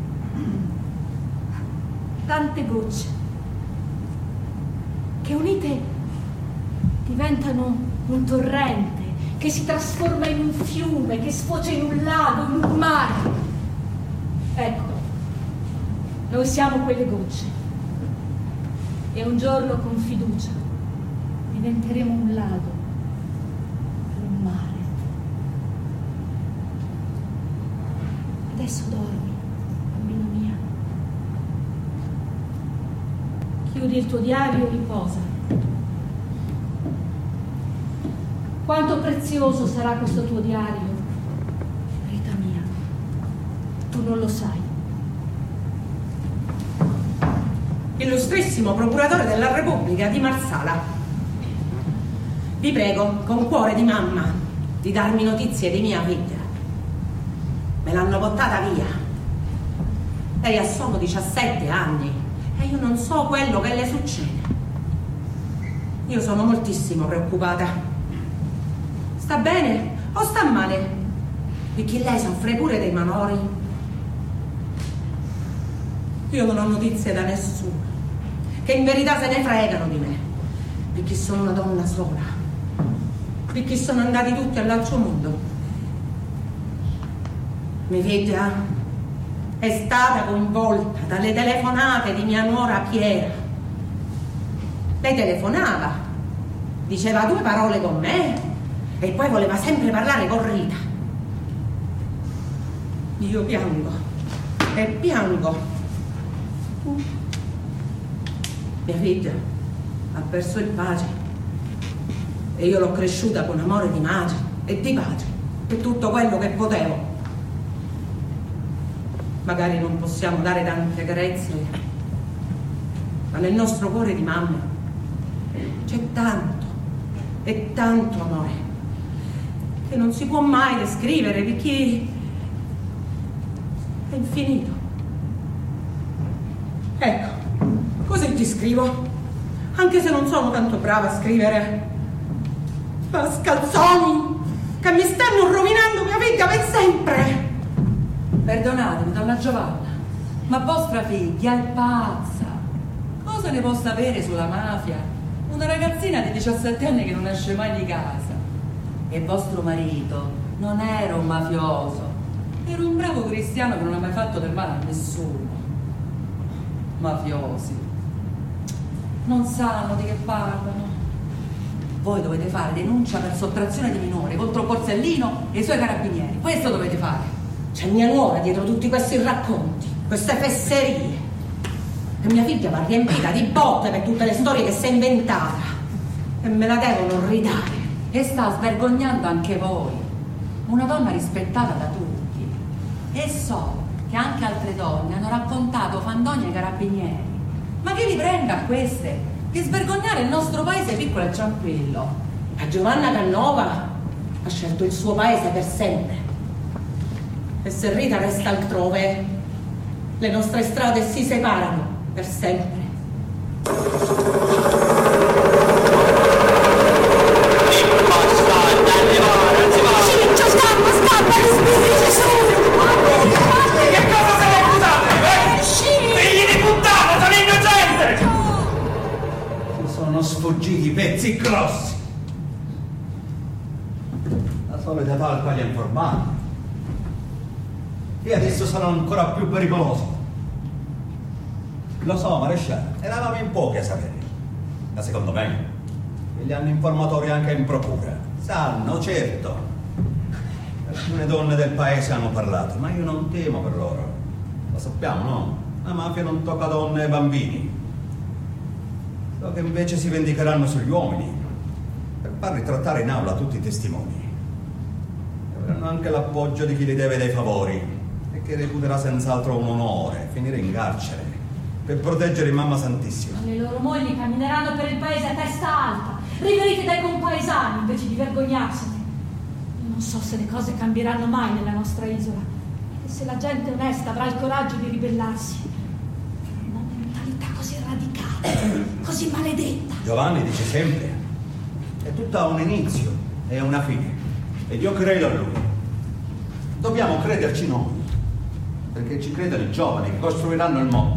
Speaker 2: tante gocce che unite diventano un torrente, che si trasforma in un fiume, che sfocia in un lago, in un mare. Ecco, noi siamo quelle gocce e un giorno con fiducia diventeremo un lago, un mare. Adesso dormi, bambina mia. Chiudi il tuo diario e riposa. Quanto prezioso sarà questo tuo diario, Rita mia, tu non lo sai.
Speaker 3: Illustrissimo procuratore della Repubblica di Marsala, vi prego, con cuore di mamma, di darmi notizie di mia figlia. Me l'hanno portata via. Lei ha solo diciassette anni e io non so quello che le succede. Io sono moltissimo preoccupata. Sta bene o sta male? Perché lei soffre pure dei malori. Io non ho notizie da nessuno, che in verità se ne fregano di me, perché sono una donna sola, perché sono andati tutti all'altro mondo. Mia figlia è stata coinvolta dalle telefonate di mia nuora Piera. Lei telefonava, diceva due parole con me e poi voleva sempre parlare con Rita. Io piango e piango. Mia figlia ha perso il padre e io l'ho cresciuta con amore di madre e di padre e tutto quello che potevo. Magari non possiamo dare tante carezze, ma nel nostro cuore di mamma c'è tanto e tanto amore che non si può mai descrivere perché è infinito. Ecco, così ti scrivo, anche se non sono tanto brava a scrivere. Ma scalzoni che mi stanno rovinando mia figlia per sempre.
Speaker 5: Perdonatemi, donna Giovanna, ma vostra figlia è pazza. Cosa ne può sapere sulla mafia? Una ragazzina di diciassette anni che non esce mai di casa. E vostro marito non era un mafioso, era un bravo cristiano che non ha mai fatto del male a nessuno. Mafiosi non sanno di che parlano. Voi dovete fare denuncia per sottrazione di minore contro Borsellino e i suoi carabinieri. Questo dovete fare.
Speaker 3: C'è mia nuora dietro tutti questi racconti, queste fesserie. che mia figlia va riempita di botte per tutte le storie che si è inventata e me la devono ridare.
Speaker 5: E sta svergognando anche voi, una donna rispettata da tutti. E so che anche altre donne hanno raccontato fandonie ai carabinieri. Ma che li prenda a queste? Di svergognare il nostro paese piccolo e tranquillo.
Speaker 3: La Giovanna Cannova ha scelto il suo paese per sempre. E se Rita resta altrove, le nostre strade si separano per sempre.
Speaker 2: Ciccio, scappa, scappa, respiri, su!
Speaker 4: Che cosa se ne accusate? Figli di puttana, sono innocente!
Speaker 7: Si sono sfuggiti i pezzi grossi. La solita talpa li ha informati. E adesso saranno ancora più pericolosi. Lo so, maresciallo, eravamo in pochi a sapere. Ma secondo me, li hanno informatori anche in procura. Sanno, certo. Alcune donne del paese hanno parlato, ma io non temo per loro. Lo sappiamo, no? La mafia non tocca donne e bambini. So che invece si vendicheranno sugli uomini per far ritrattare in aula tutti i testimoni. E avranno anche l'appoggio di chi li deve dei favori e che reputerà senz'altro un onore finire in carcere per proteggere Mamma Santissima.
Speaker 2: Le loro mogli cammineranno per il paese a testa alta, riveriti dai compaesani invece di vergognarsene. Non so se le cose cambieranno mai nella nostra isola e se la gente onesta avrà il coraggio di ribellarsi. Una mentalità così radicale, così maledetta.
Speaker 7: Giovanni dice sempre che tutto ha un inizio e una fine, ed io credo a lui. Dobbiamo crederci noi, perché ci credono i giovani che costruiranno il mondo.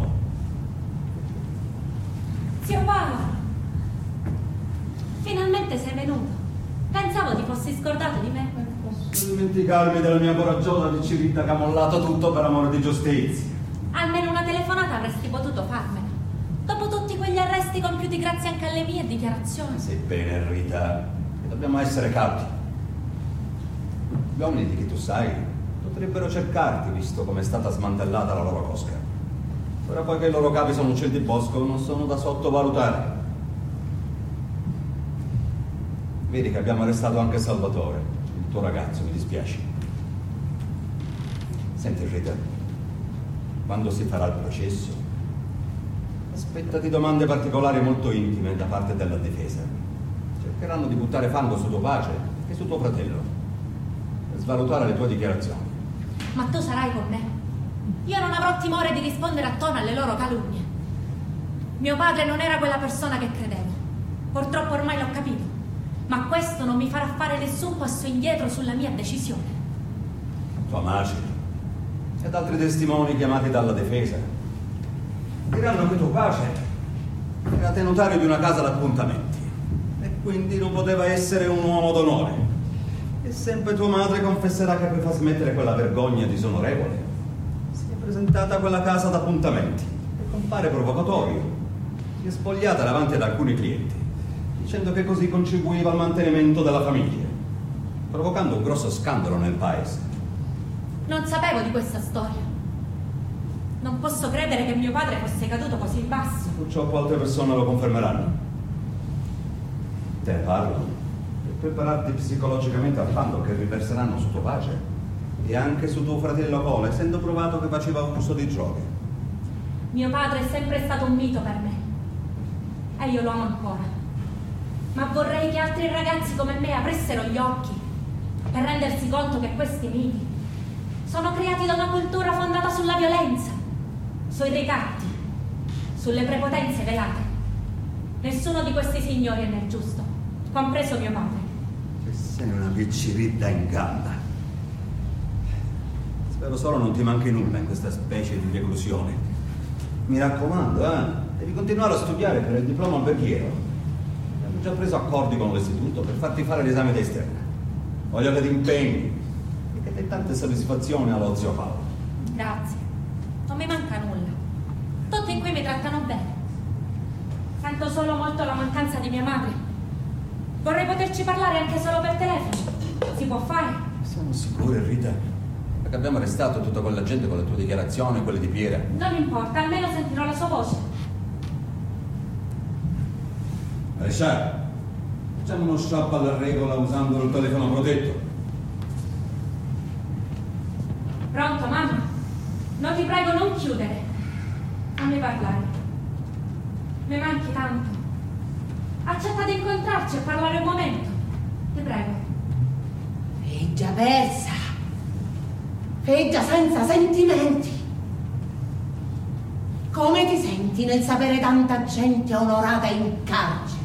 Speaker 6: Zio Paolo, finalmente sei venuto. Pensavo ti fossi scordato di me.
Speaker 7: Posso dimenticarmi della mia coraggiosa Viccirita che ha mollato tutto per amore di giustizia.
Speaker 6: Almeno una telefonata avresti potuto farmela. Dopo tutti quegli arresti compiuti grazie anche alle mie dichiarazioni.
Speaker 7: Sebbene, Rita, dobbiamo essere cauti. Gli uomini di chi tu sai potrebbero cercarti, visto come è stata smantellata la loro cosca. Ora poi che i loro capi sono uccelli di bosco, non sono da sottovalutare. Vedi che abbiamo arrestato anche Salvatore, il tuo ragazzo, mi dispiace. Senti, Rita, quando si farà il processo, aspettati domande particolari molto intime da parte della difesa. Cercheranno di buttare fango su tuo pace e su tuo fratello, per svalutare le tue dichiarazioni.
Speaker 6: Ma tu sarai con me. Io non avrò timore di rispondere a tono alle loro calunnie. Mio padre non era quella persona che credevo. Purtroppo ormai l'ho capito. Ma questo non mi farà fare nessun passo indietro sulla mia decisione.
Speaker 7: Tua madre ed altri testimoni chiamati dalla difesa diranno che tuo padre era tenutario di una casa d'appuntamenti e quindi non poteva essere un uomo d'onore. E sempre tua madre confesserà che per far smettere quella vergogna disonorevole si è presentata a quella casa d'appuntamenti e con fare provocatorio si è spogliata davanti ad alcuni clienti, dicendo che così contribuiva al mantenimento della famiglia, provocando un grosso scandalo nel paese.
Speaker 6: Non sapevo di questa storia. Non posso credere che mio padre fosse caduto così in basso.
Speaker 7: Purtroppo altre persone lo confermeranno. Te ne parlo per prepararti psicologicamente al fango che riverseranno su tuo pace e anche su tuo fratello Cole, essendo provato che faceva uso di droghe.
Speaker 6: Mio padre è sempre stato un mito per me e io lo amo ancora. Ma vorrei che altri ragazzi come me aprissero gli occhi per rendersi conto che questi miti sono creati da una cultura fondata sulla violenza, sui ricatti, sulle prepotenze velate. Nessuno di questi signori è nel giusto, compreso mio padre.
Speaker 7: Che sei una Viccirita in gamba. Spero solo non ti manchi nulla in questa specie di reclusione. Mi raccomando, eh, devi continuare a studiare per il diploma alberghiero. Abbiamo già preso accordi con l'istituto per farti fare l'esame d'esterna. Voglio che ti impegni e che dai tante soddisfazioni allo zio Paolo.
Speaker 6: Grazie, non mi manca nulla. Tutti qui mi trattano bene. Sento solo molto la mancanza di mia madre. Vorrei poterci parlare anche solo per telefono. Si può fare?
Speaker 7: Siamo sicuri, Rita? Perché abbiamo arrestato tutta quella gente con le tue dichiarazioni e quelle di Piera.
Speaker 6: Non importa, almeno sentirò la sua voce.
Speaker 7: Alessandro, facciamo uno strappo alla regola usando il telefono protetto.
Speaker 6: Pronto, mamma? No, ti prego, non chiudere. Fammi parlare. Mi manchi tanto. Accetta di incontrarci e parlare un momento. Ti prego.
Speaker 3: Feggia persa. Feggia senza sentimenti. Come ti senti nel sapere tanta gente onorata in carcere?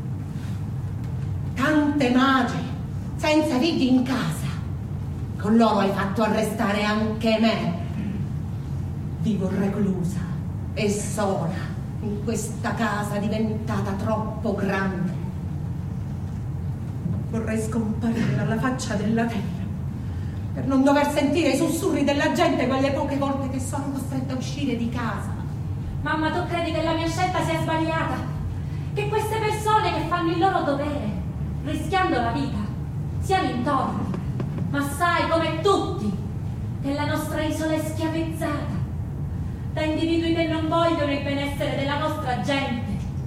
Speaker 3: Tante madri senza figli in casa. Con loro hai fatto arrestare anche me. Vivo reclusa e sola in questa casa diventata troppo grande. Vorrei scomparire dalla faccia della terra per non dover sentire i sussurri della gente quelle poche volte che sono costretta a uscire di casa.
Speaker 6: Mamma, tu credi che la mia scelta sia sbagliata? Che queste persone che fanno il loro dovere, rischiando la vita, siano intorno? Ma sai, come tutti, che la nostra isola è schiavizzata da individui che non vogliono il benessere della nostra gente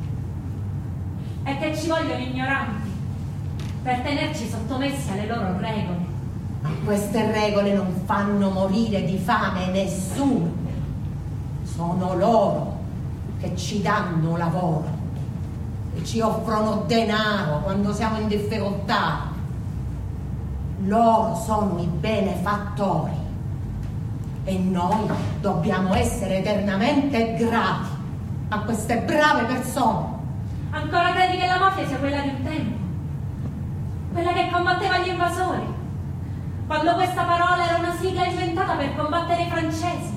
Speaker 6: e che ci vogliono ignoranti per tenerci sottomessi alle loro regole.
Speaker 3: Ma queste regole non fanno morire di fame nessuno. Sono loro che ci danno lavoro e ci offrono denaro quando siamo in difficoltà. Loro sono i benefattori e noi dobbiamo essere eternamente grati a queste brave persone.
Speaker 6: Ancora credi che la mafia sia quella di un tempo? Quella che combatteva gli invasori? Quando questa parola era una sigla inventata per combattere i francesi?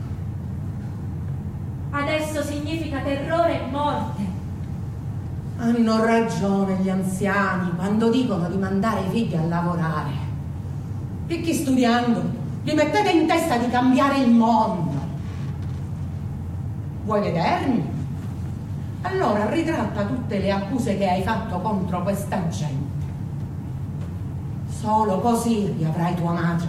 Speaker 6: Adesso significa terrore e morte.
Speaker 3: Hanno ragione gli anziani quando dicono di mandare i figli a lavorare. Perché studiando vi mettete in testa di cambiare il mondo. Vuoi vedermi? Allora ritratta tutte le accuse che hai fatto contro questa gente. Solo così riavrai tua madre.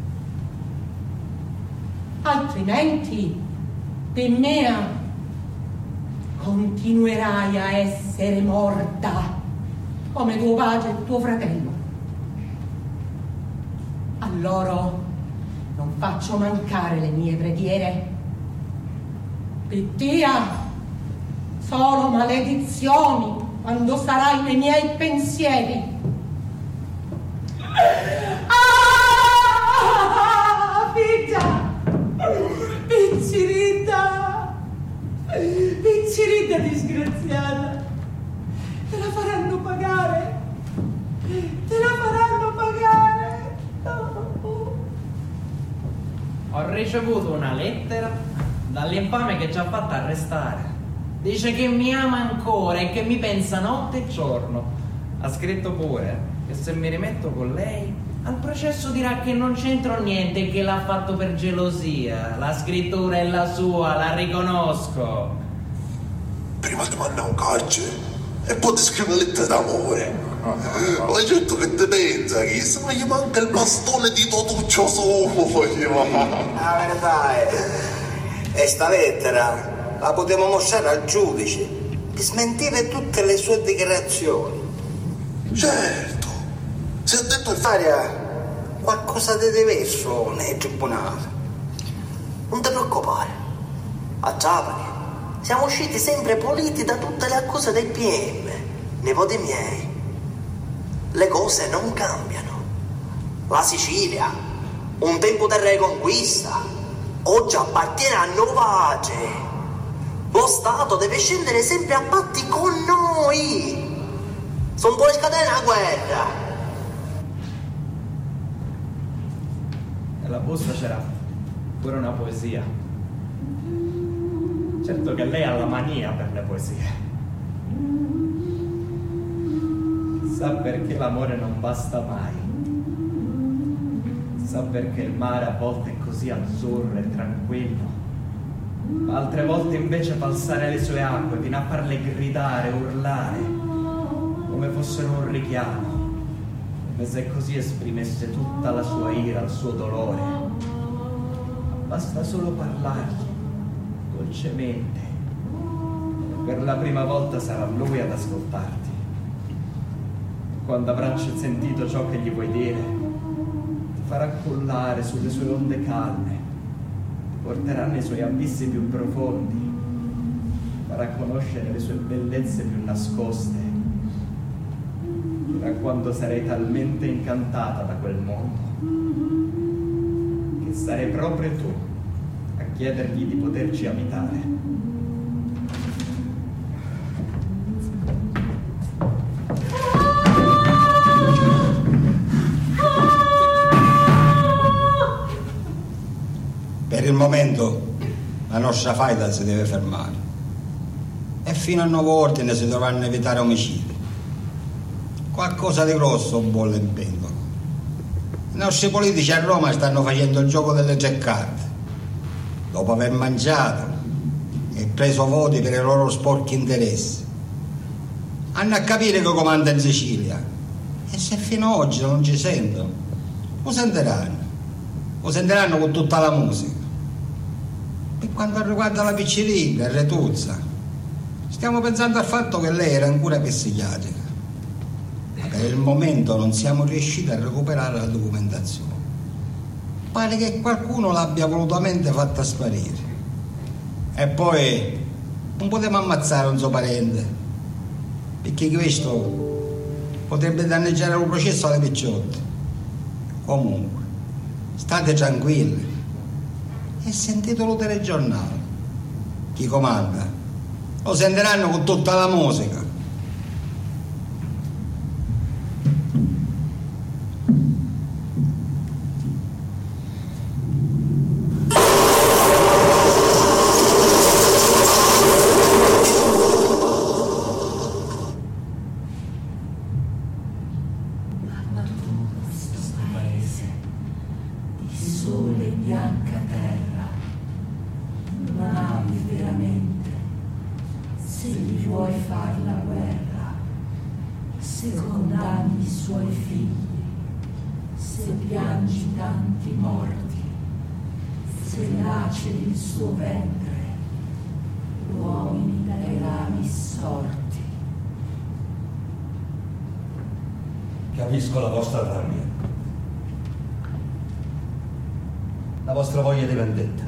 Speaker 3: Altrimenti, di mia, continuerai a essere morta come tuo padre e tuo fratello. A loro non faccio mancare le mie preghiere. Pittia, solo maledizioni quando sarai nei miei pensieri. Ah, figlia! Piccirita! Piccirita disgraziata! Te la faranno pagare! Te la faranno pagare! Oh.
Speaker 4: Ho ricevuto una lettera dall'infame che ci ha fatto arrestare. Dice che mi ama ancora e che mi pensa notte e giorno. Ha scritto pure che se mi rimetto con lei al processo dirà che non c'entro niente e che l'ha fatto per gelosia. La scrittura è la sua, la riconosco.
Speaker 11: Prima ti manda un carcere e poi ti scrive lettere d'amore. Ma certo che ti pensa che se non gli manca il bastone di Totuccio solo.
Speaker 9: La verità è, e sta lettera la potevo mostrare al giudice per smentire tutte le sue dichiarazioni.
Speaker 11: Certo, si è detto il
Speaker 9: Aria, qualcosa di diverso nei tribunali. Non ti preoccupare, a Trapani siamo usciti sempre puliti da tutte le accuse dei P M, nipoti miei. Le cose non cambiano. La Sicilia, un tempo di reconquista, oggi appartiene a Novace. Lo Stato deve scendere sempre a patti con noi. Sono poi scadere la guerra.
Speaker 4: Nella busta c'era pure una poesia. Certo che lei ha la mania per le poesie. Sa perché l'amore non basta mai. Sa perché il mare a volte è così azzurro e tranquillo, ma altre volte invece fa alzare le sue acque fino a farle gridare, urlare, come fossero un richiamo, come se così esprimesse tutta la sua ira, il suo dolore. Basta solo parlargli, dolcemente, e per la prima volta sarà lui ad ascoltarti. quando avrà sentito ciò che gli vuoi dire, ti farà cullare sulle sue onde calme, ti porterà nei suoi abissi più profondi, ti farà conoscere le sue bellezze più nascoste, fino a quando sarai talmente incantata da quel mondo che sarai proprio tu a chiedergli di poterci abitare.
Speaker 8: Per il momento la nostra faida si deve fermare e fino a nuovo ordine si dovranno evitare omicidi. Qualcosa di grosso bolle in pentola. I nostri politici a Roma stanno facendo il gioco delle tre carte. Dopo aver mangiato e preso voti per i loro sporchi interessi, hanno a capire che comanda in Sicilia, e se fino ad oggi non ci sentono, lo sentiranno. Lo sentiranno con tutta la musica. Per quanto riguarda la Piccirilli e Retuzza, stiamo pensando al fatto che lei era ancora psichiatrica, ma per il momento non siamo riusciti a recuperare la documentazione. Pare che qualcuno l'abbia volutamente fatta sparire. E poi non potremo ammazzare un suo parente, perché questo potrebbe danneggiare un processo alle picciotte. Comunque, state tranquilli e sentitelo telegiornale. Chi comanda lo sentiranno con tutta la musica.
Speaker 7: Capisco la vostra rabbia, la vostra voglia di vendetta,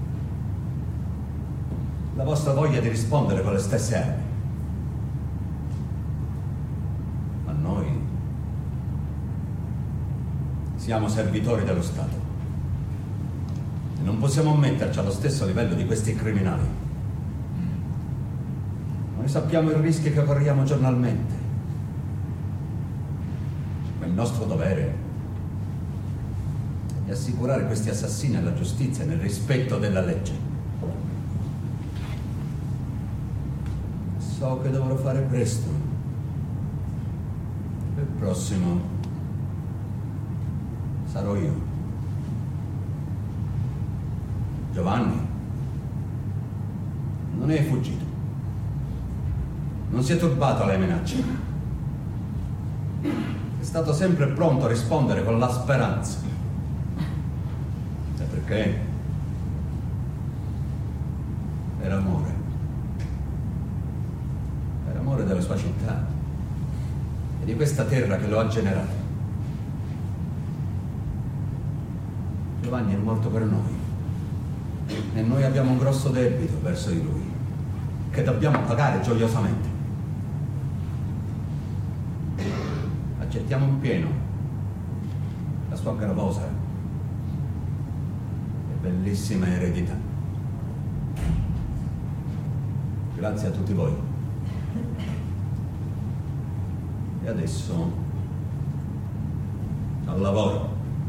Speaker 7: la vostra voglia di rispondere con le stesse armi. Ma noi siamo servitori dello Stato e non possiamo metterci allo stesso livello di questi criminali. Noi sappiamo i rischi che corriamo giornalmente. Il nostro dovere è di assicurare questi assassini alla giustizia nel rispetto della legge. So che dovrò fare presto. Il prossimo sarò io. Giovanni non è fuggito. Non si è turbato alle minacce. È stato sempre pronto a rispondere con la speranza. E perché? Per amore. Per amore della sua città e di questa terra che lo ha generato. Giovanni è morto per noi e noi abbiamo un grosso debito verso di lui che dobbiamo pagare gioiosamente. Accettiamo in pieno la sua gravosa e bellissima eredità. Grazie a tutti voi. E adesso al lavoro.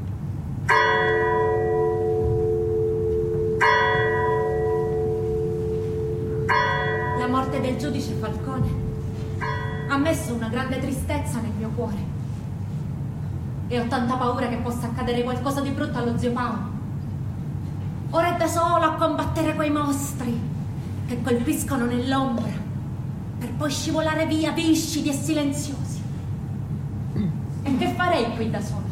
Speaker 6: La morte del giudice Falcone ha messo una grande tristezza nel mio cuore. E ho tanta paura che possa accadere qualcosa di brutto allo zio Paolo. Ora è da solo a combattere quei mostri che colpiscono nell'ombra per poi scivolare via viscidi e silenziosi. E che farei qui da sola?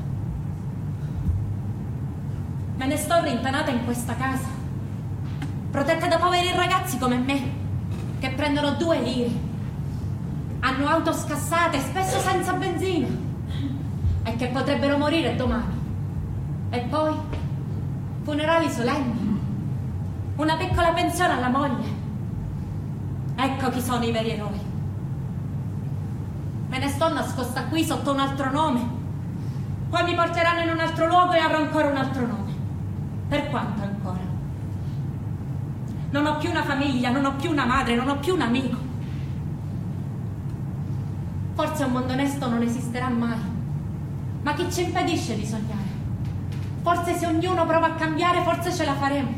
Speaker 6: Me ne sto rintanata in questa casa, protetta da poveri ragazzi come me, che prendono due lire hanno auto scassate, spesso senza benzina, e che potrebbero morire domani. E poi funerali solenni, una piccola pensione alla moglie. Ecco chi sono i veri eroi. Me ne sto nascosta qui sotto un altro nome. Poi mi porteranno in un altro luogo e avrò ancora un altro nome. Per quanto ancora? Non ho più una famiglia, non ho più una madre, non ho più un amico. Forse un mondo onesto non esisterà mai. Ma chi ci impedisce di sognare? Forse se ognuno prova a cambiare, forse ce la faremo.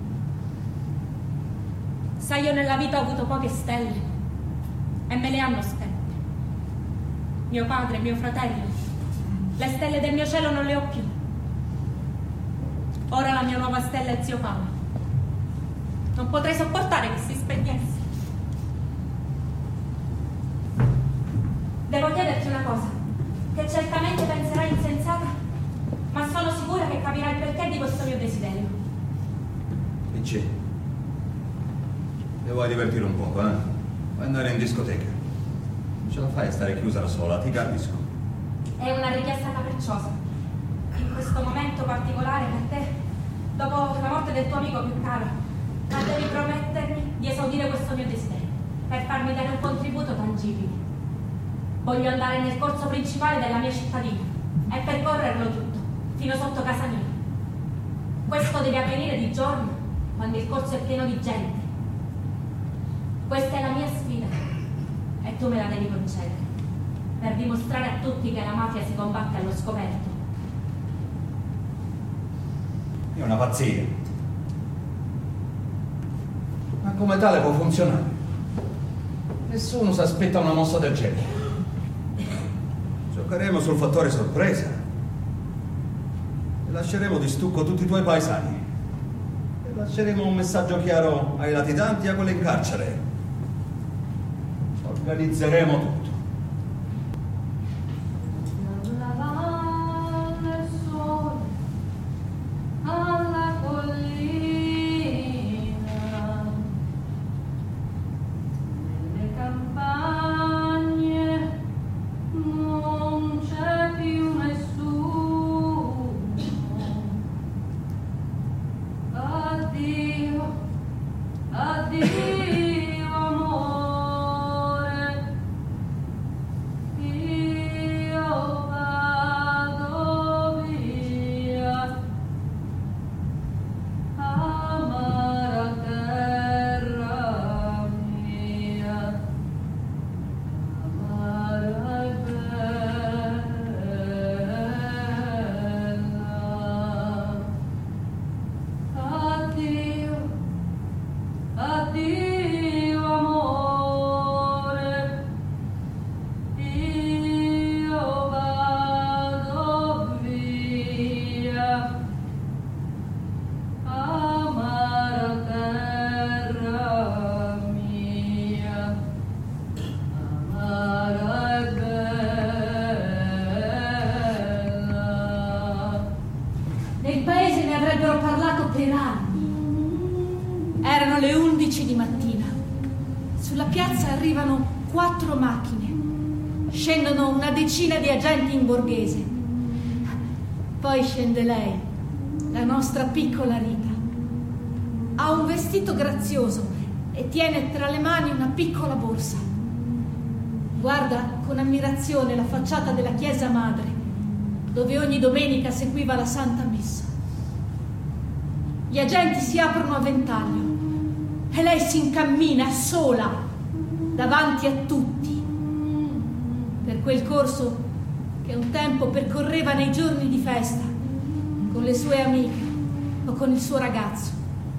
Speaker 6: Sai, io nella vita ho avuto poche stelle e me le hanno spente. Mio padre, mio fratello, le stelle del mio cielo non le ho più. Ora la mia nuova stella è zio Paolo. Non potrei sopportare che si spegnesse. Devo chiederti una cosa, che certamente penserai insensata, ma sono sicura che capirai il perché di questo mio desiderio.
Speaker 7: E c'è? Ti vuoi divertire un poco, eh? Vuoi andare in discoteca? Non ce la fai a stare chiusa da sola, ti capisco.
Speaker 6: È una richiesta capricciosa. In questo momento particolare per te, dopo la morte del tuo amico più caro, ma devi promettermi di esaudire questo mio desiderio, per farmi dare un contributo tangibile. Voglio andare nel corso principale della mia cittadina e percorrerlo tutto, fino sotto casa mia. Questo deve avvenire di giorno, quando il corso è pieno di gente. Questa è la mia sfida e tu me la devi concedere, per dimostrare a tutti che la mafia si combatte allo scoperto.
Speaker 7: È una pazzia. Ma come tale può funzionare? Nessuno si aspetta una mossa del genere. Giocheremo sul fattore sorpresa e lasceremo di stucco tutti i tuoi paesani e lasceremo un messaggio chiaro ai latitanti e a quelli in carcere. Organizzeremo tutto.
Speaker 2: Di agenti in borghese. Poi scende lei, la nostra piccola Rita. Ha un vestito grazioso e tiene tra le mani una piccola borsa. Guarda con ammirazione la facciata della chiesa madre, dove ogni domenica seguiva la Santa Messa. Gli agenti si aprono a ventaglio e lei si incammina sola davanti a tutti per quel corso che un tempo percorreva nei giorni di festa con le sue amiche o con il suo ragazzo.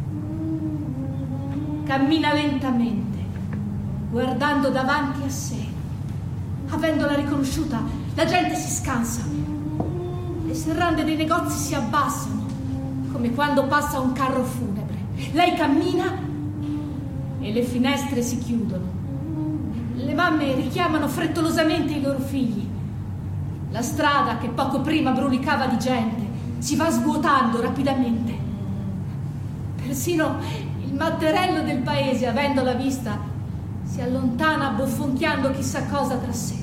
Speaker 2: Cammina lentamente, guardando davanti a sé. Avendola riconosciuta, la gente si scansa. Le serrande dei negozi si abbassano, come quando passa un carro funebre. Lei cammina e le finestre si chiudono. Le mamme richiamano frettolosamente i loro figli. La strada, che poco prima brulicava di gente, si va svuotando rapidamente. Persino il matterello del paese, avendola vista, si allontana bofonchiando chissà cosa tra sé.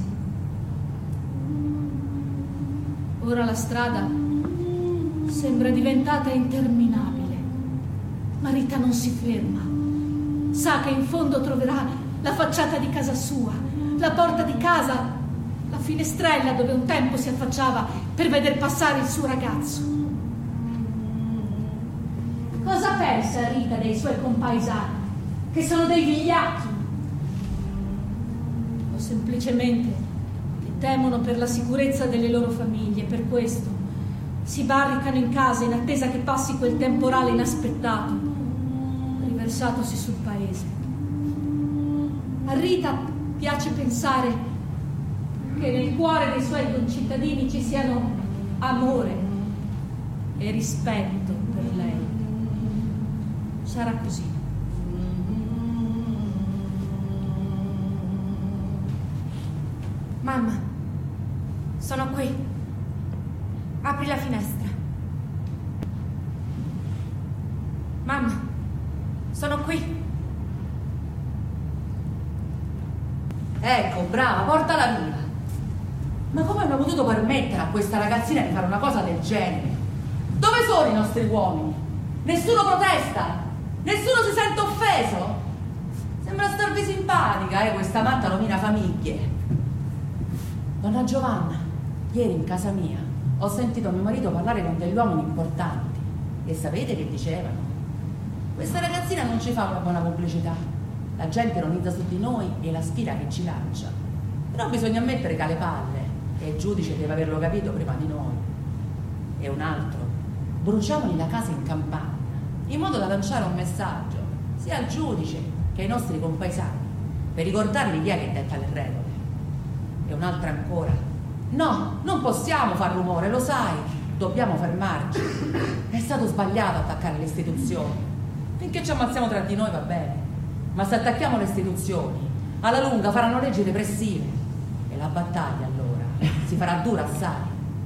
Speaker 2: Ora la strada sembra diventata interminabile, ma Rita non si ferma. Sa che in fondo troverà la facciata di casa sua, la porta di casa, la finestrella dove un tempo si affacciava per veder passare il suo ragazzo. Cosa pensa Rita dei suoi compaesani, che sono dei vigliacchi? O semplicemente che temono per la sicurezza delle loro famiglie, per questo si barricano in casa in attesa che passi quel temporale inaspettato riversatosi sul paese. A Rita piace pensare che nel cuore dei suoi concittadini ci siano amore e rispetto per lei. Sarà così.
Speaker 6: Mamma, sono qui. Apri la finestra. Mamma, sono qui.
Speaker 5: Ecco, brava, portala via. Ma come hanno potuto permettere a questa ragazzina di fare una cosa del genere? Dove sono i nostri uomini? Nessuno protesta? Nessuno si sente offeso? Sembra starvi simpatica, eh, questa matta nomina famiglie. Donna Giovanna, ieri in casa mia ho sentito mio marito parlare con degli uomini importanti e sapete che dicevano? Questa ragazzina non ci fa una buona pubblicità. La gente ironizza su di noi e la sfida che ci lancia. Però bisogna ammettere che ha le palle e il giudice deve averlo capito prima di noi. E un altro, bruciamogli la casa in campagna, in modo da lanciare un messaggio sia al giudice che ai nostri compaesani, per ricordargli chi è che detta le regole. E un'altra ancora, no, non possiamo far rumore, lo sai, dobbiamo fermarci. È stato sbagliato attaccare le istituzioni. Finché ci ammazziamo tra di noi va bene, ma se attacchiamo le istituzioni, alla lunga faranno leggi repressive e la battaglia allora si farà dura assai.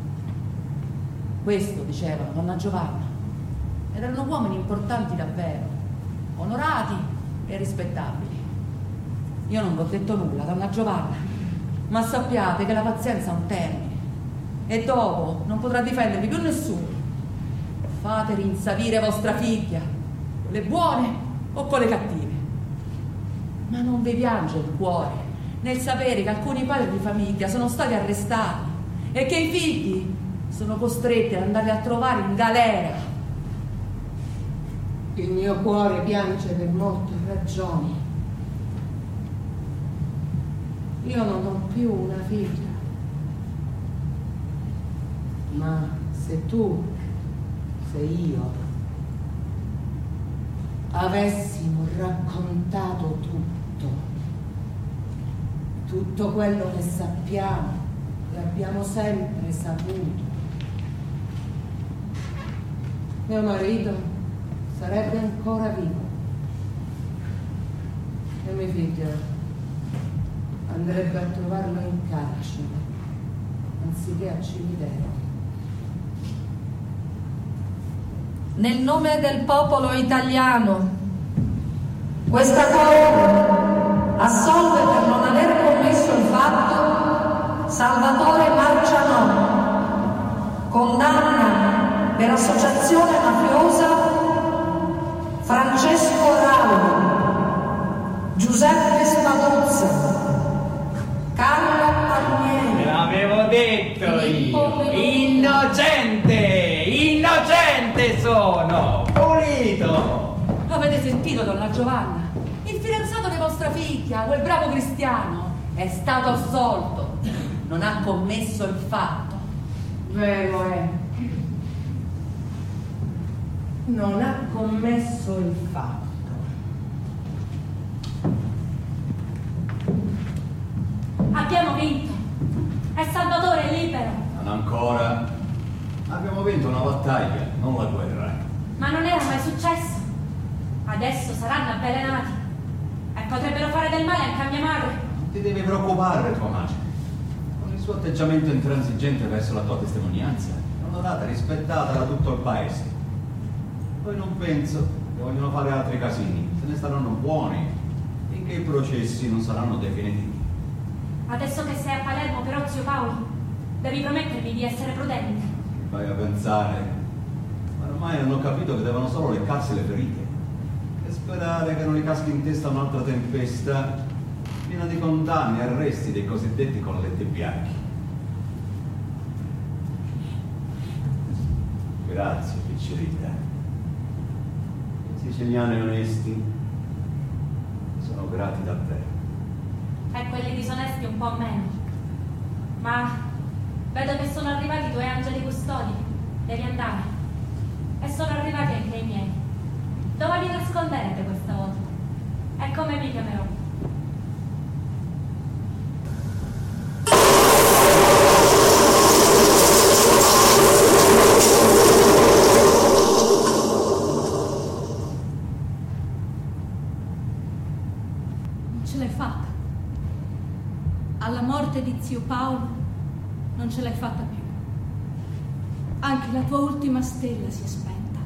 Speaker 5: Questo dicevano donna Giovanna, ed erano uomini importanti davvero, onorati e rispettabili. Io non vi ho detto nulla, donna Giovanna, ma sappiate che la pazienza ha un termine e dopo non potrà difendervi più nessuno. Fate rinsavire vostra figlia, con le buone o con le cattive. Ma non vi piange il cuore nel sapere che alcuni padri di famiglia sono stati arrestati e che i figli sono costretti ad andare a trovare in galera.
Speaker 3: Il mio cuore piange per molte ragioni. Io non ho più una figlia, ma se tu, se io avessimo raccontato tutto, tutto quello che sappiamo, che abbiamo sempre saputo, mio marito sarebbe ancora vivo e mia figlia andrebbe a trovarlo in carcere anziché a cimitero.
Speaker 12: Nel nome del popolo italiano, questa Corte assolve per non aver commesso il fatto Salvatore Marcianò, condanna per associazione mafiosa Francesco Rauli, Giuseppe Spaduzza, Carlo Palmieri.
Speaker 4: Te l'avevo detto io, innocente, innocente sono, pulito.
Speaker 5: Avete sentito, donna Giovanna? Il fidanzato di vostra figlia, quel bravo cristiano, è stato assolto, non ha commesso il fatto.
Speaker 3: Vero è, non ha commesso il fatto.
Speaker 6: Abbiamo vinto. E Salvatore è libero.
Speaker 7: Non ancora. Abbiamo vinto una battaglia, non la guerra.
Speaker 6: Ma non era mai successo. Adesso saranno avvelenati. E potrebbero fare del male anche a mia madre.
Speaker 7: Non ti devi preoccupare, tua madre. Con il suo atteggiamento intransigente verso la tua testimonianza, è onorata e rispettata da tutto il paese. Poi non penso che vogliono fare altri casini. Se ne staranno buoni. finché i processi non saranno definitivi.
Speaker 6: Adesso che sei a Palermo, però, zio Paolo, devi promettermi di essere prudente.
Speaker 7: Vai a pensare. Ma ormai hanno capito che devono solo leccarsi le ferite. E sperare che non gli caschi in testa un'altra tempesta piena di condanne e arresti dei cosiddetti colletti bianchi. Grazie, piccerita. I siciliani onesti sono grati davvero.
Speaker 6: E quelli disonesti un po' meno. Ma vedo che sono arrivati due angeli custodi. Devi andare. E sono arrivati anche i miei. Dove vi nasconderete questa volta? E come vi chiamerò?
Speaker 2: Non ce l'hai fatta. Alla morte di zio Paolo non ce l'hai fatta più. Anche la tua ultima stella si è spenta.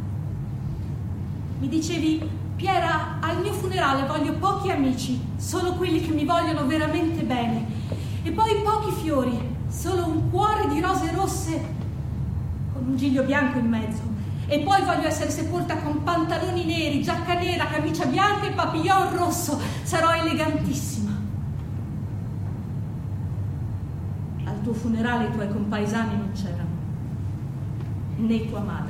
Speaker 2: Mi dicevi, Piera, al mio funerale voglio pochi amici, solo quelli che mi vogliono veramente bene. E poi pochi fiori, solo un cuore di rose rosse con un giglio bianco in mezzo. E poi voglio essere sepolta con pantaloni neri, giacca nera, camicia bianca e papillon rosso. Sarò elegantissima. Al tuo funerale i tuoi compaesani non c'erano, né tua madre.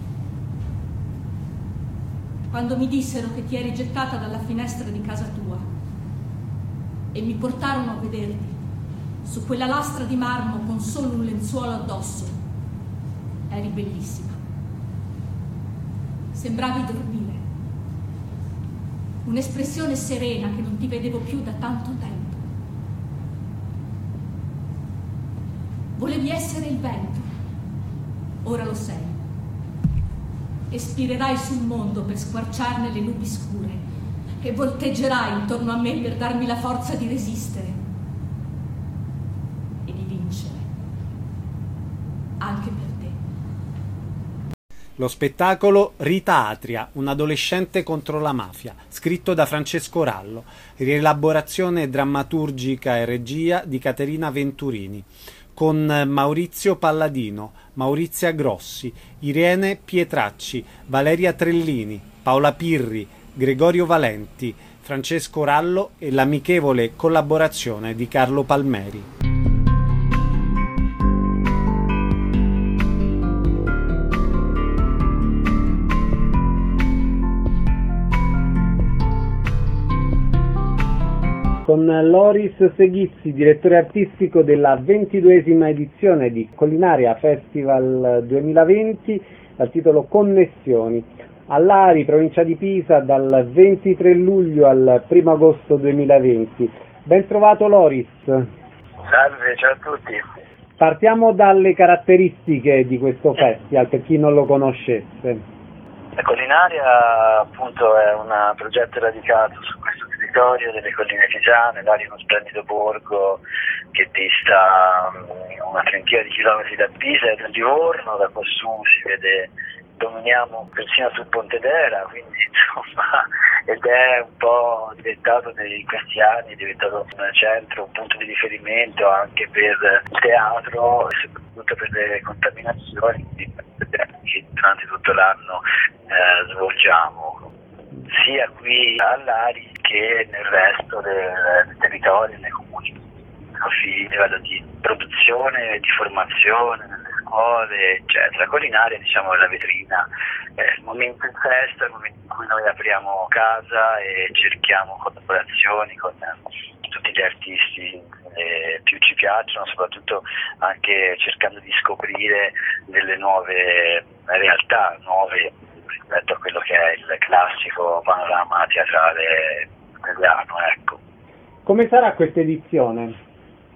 Speaker 2: Quando mi dissero che ti eri gettata dalla finestra di casa tua e mi portarono a vederti su quella lastra di marmo con solo un lenzuolo addosso, eri bellissima. Sembravi dormire. Un'espressione serena che non ti vedevo più da tanto tempo. Volevi essere il vento. Ora lo sei. E spirerai sul mondo per squarciarne le nubi scure, e volteggerai intorno a me per darmi la forza di resistere e di vincere, anche per te.
Speaker 1: Lo spettacolo Rita Atria, un adolescente contro la mafia, scritto da Francesco Rallo, rielaborazione drammaturgica e regia di Caterina Venturini, con Maurizio Palladino, Maurizia Grossi, Irene Pietracci, Valeria Trellini, Paola Pirri, Gregorio Valenti, Francesco Rallo e l'amichevole collaborazione di Carlo Palmeri. Con Loris Seghizzi, direttore artistico della ventiduesima edizione di Collinaria Festival duemilaventi, dal titolo Connessioni, a Lari, provincia di Pisa, dal ventitré luglio al primo agosto duemilaventi. Ben trovato Loris.
Speaker 13: Salve, ciao a tutti.
Speaker 1: Partiamo dalle caratteristiche di questo festival, per chi non lo conoscesse.
Speaker 13: La Collinaria appunto è un progetto radicato su questo territorio delle colline pisane. Lari è uno splendido borgo che dista una trentina di chilometri da Pisa e da Livorno. Da quassù si vede, dominiamo persino sul Pontedera, quindi insomma, ed è un po' diventato in questi anni, è diventato un centro, un punto di riferimento anche per il teatro e soprattutto per le contaminazioni che durante tutto l'anno eh, svolgiamo, sia qui a Lari che nel resto del, del territorio, nei comuni, a livello di produzione, di formazione, nelle scuole, eccetera. Collinaria, diciamo, è la vetrina, è il momento in festa, è il momento in cui noi apriamo casa e cerchiamo collaborazioni con tutti gli artisti che più ci piacciono, soprattutto anche cercando di scoprire delle nuove realtà, nuove rispetto a quello che è il classico panorama teatrale italiano, ecco.
Speaker 1: Come sarà questa edizione?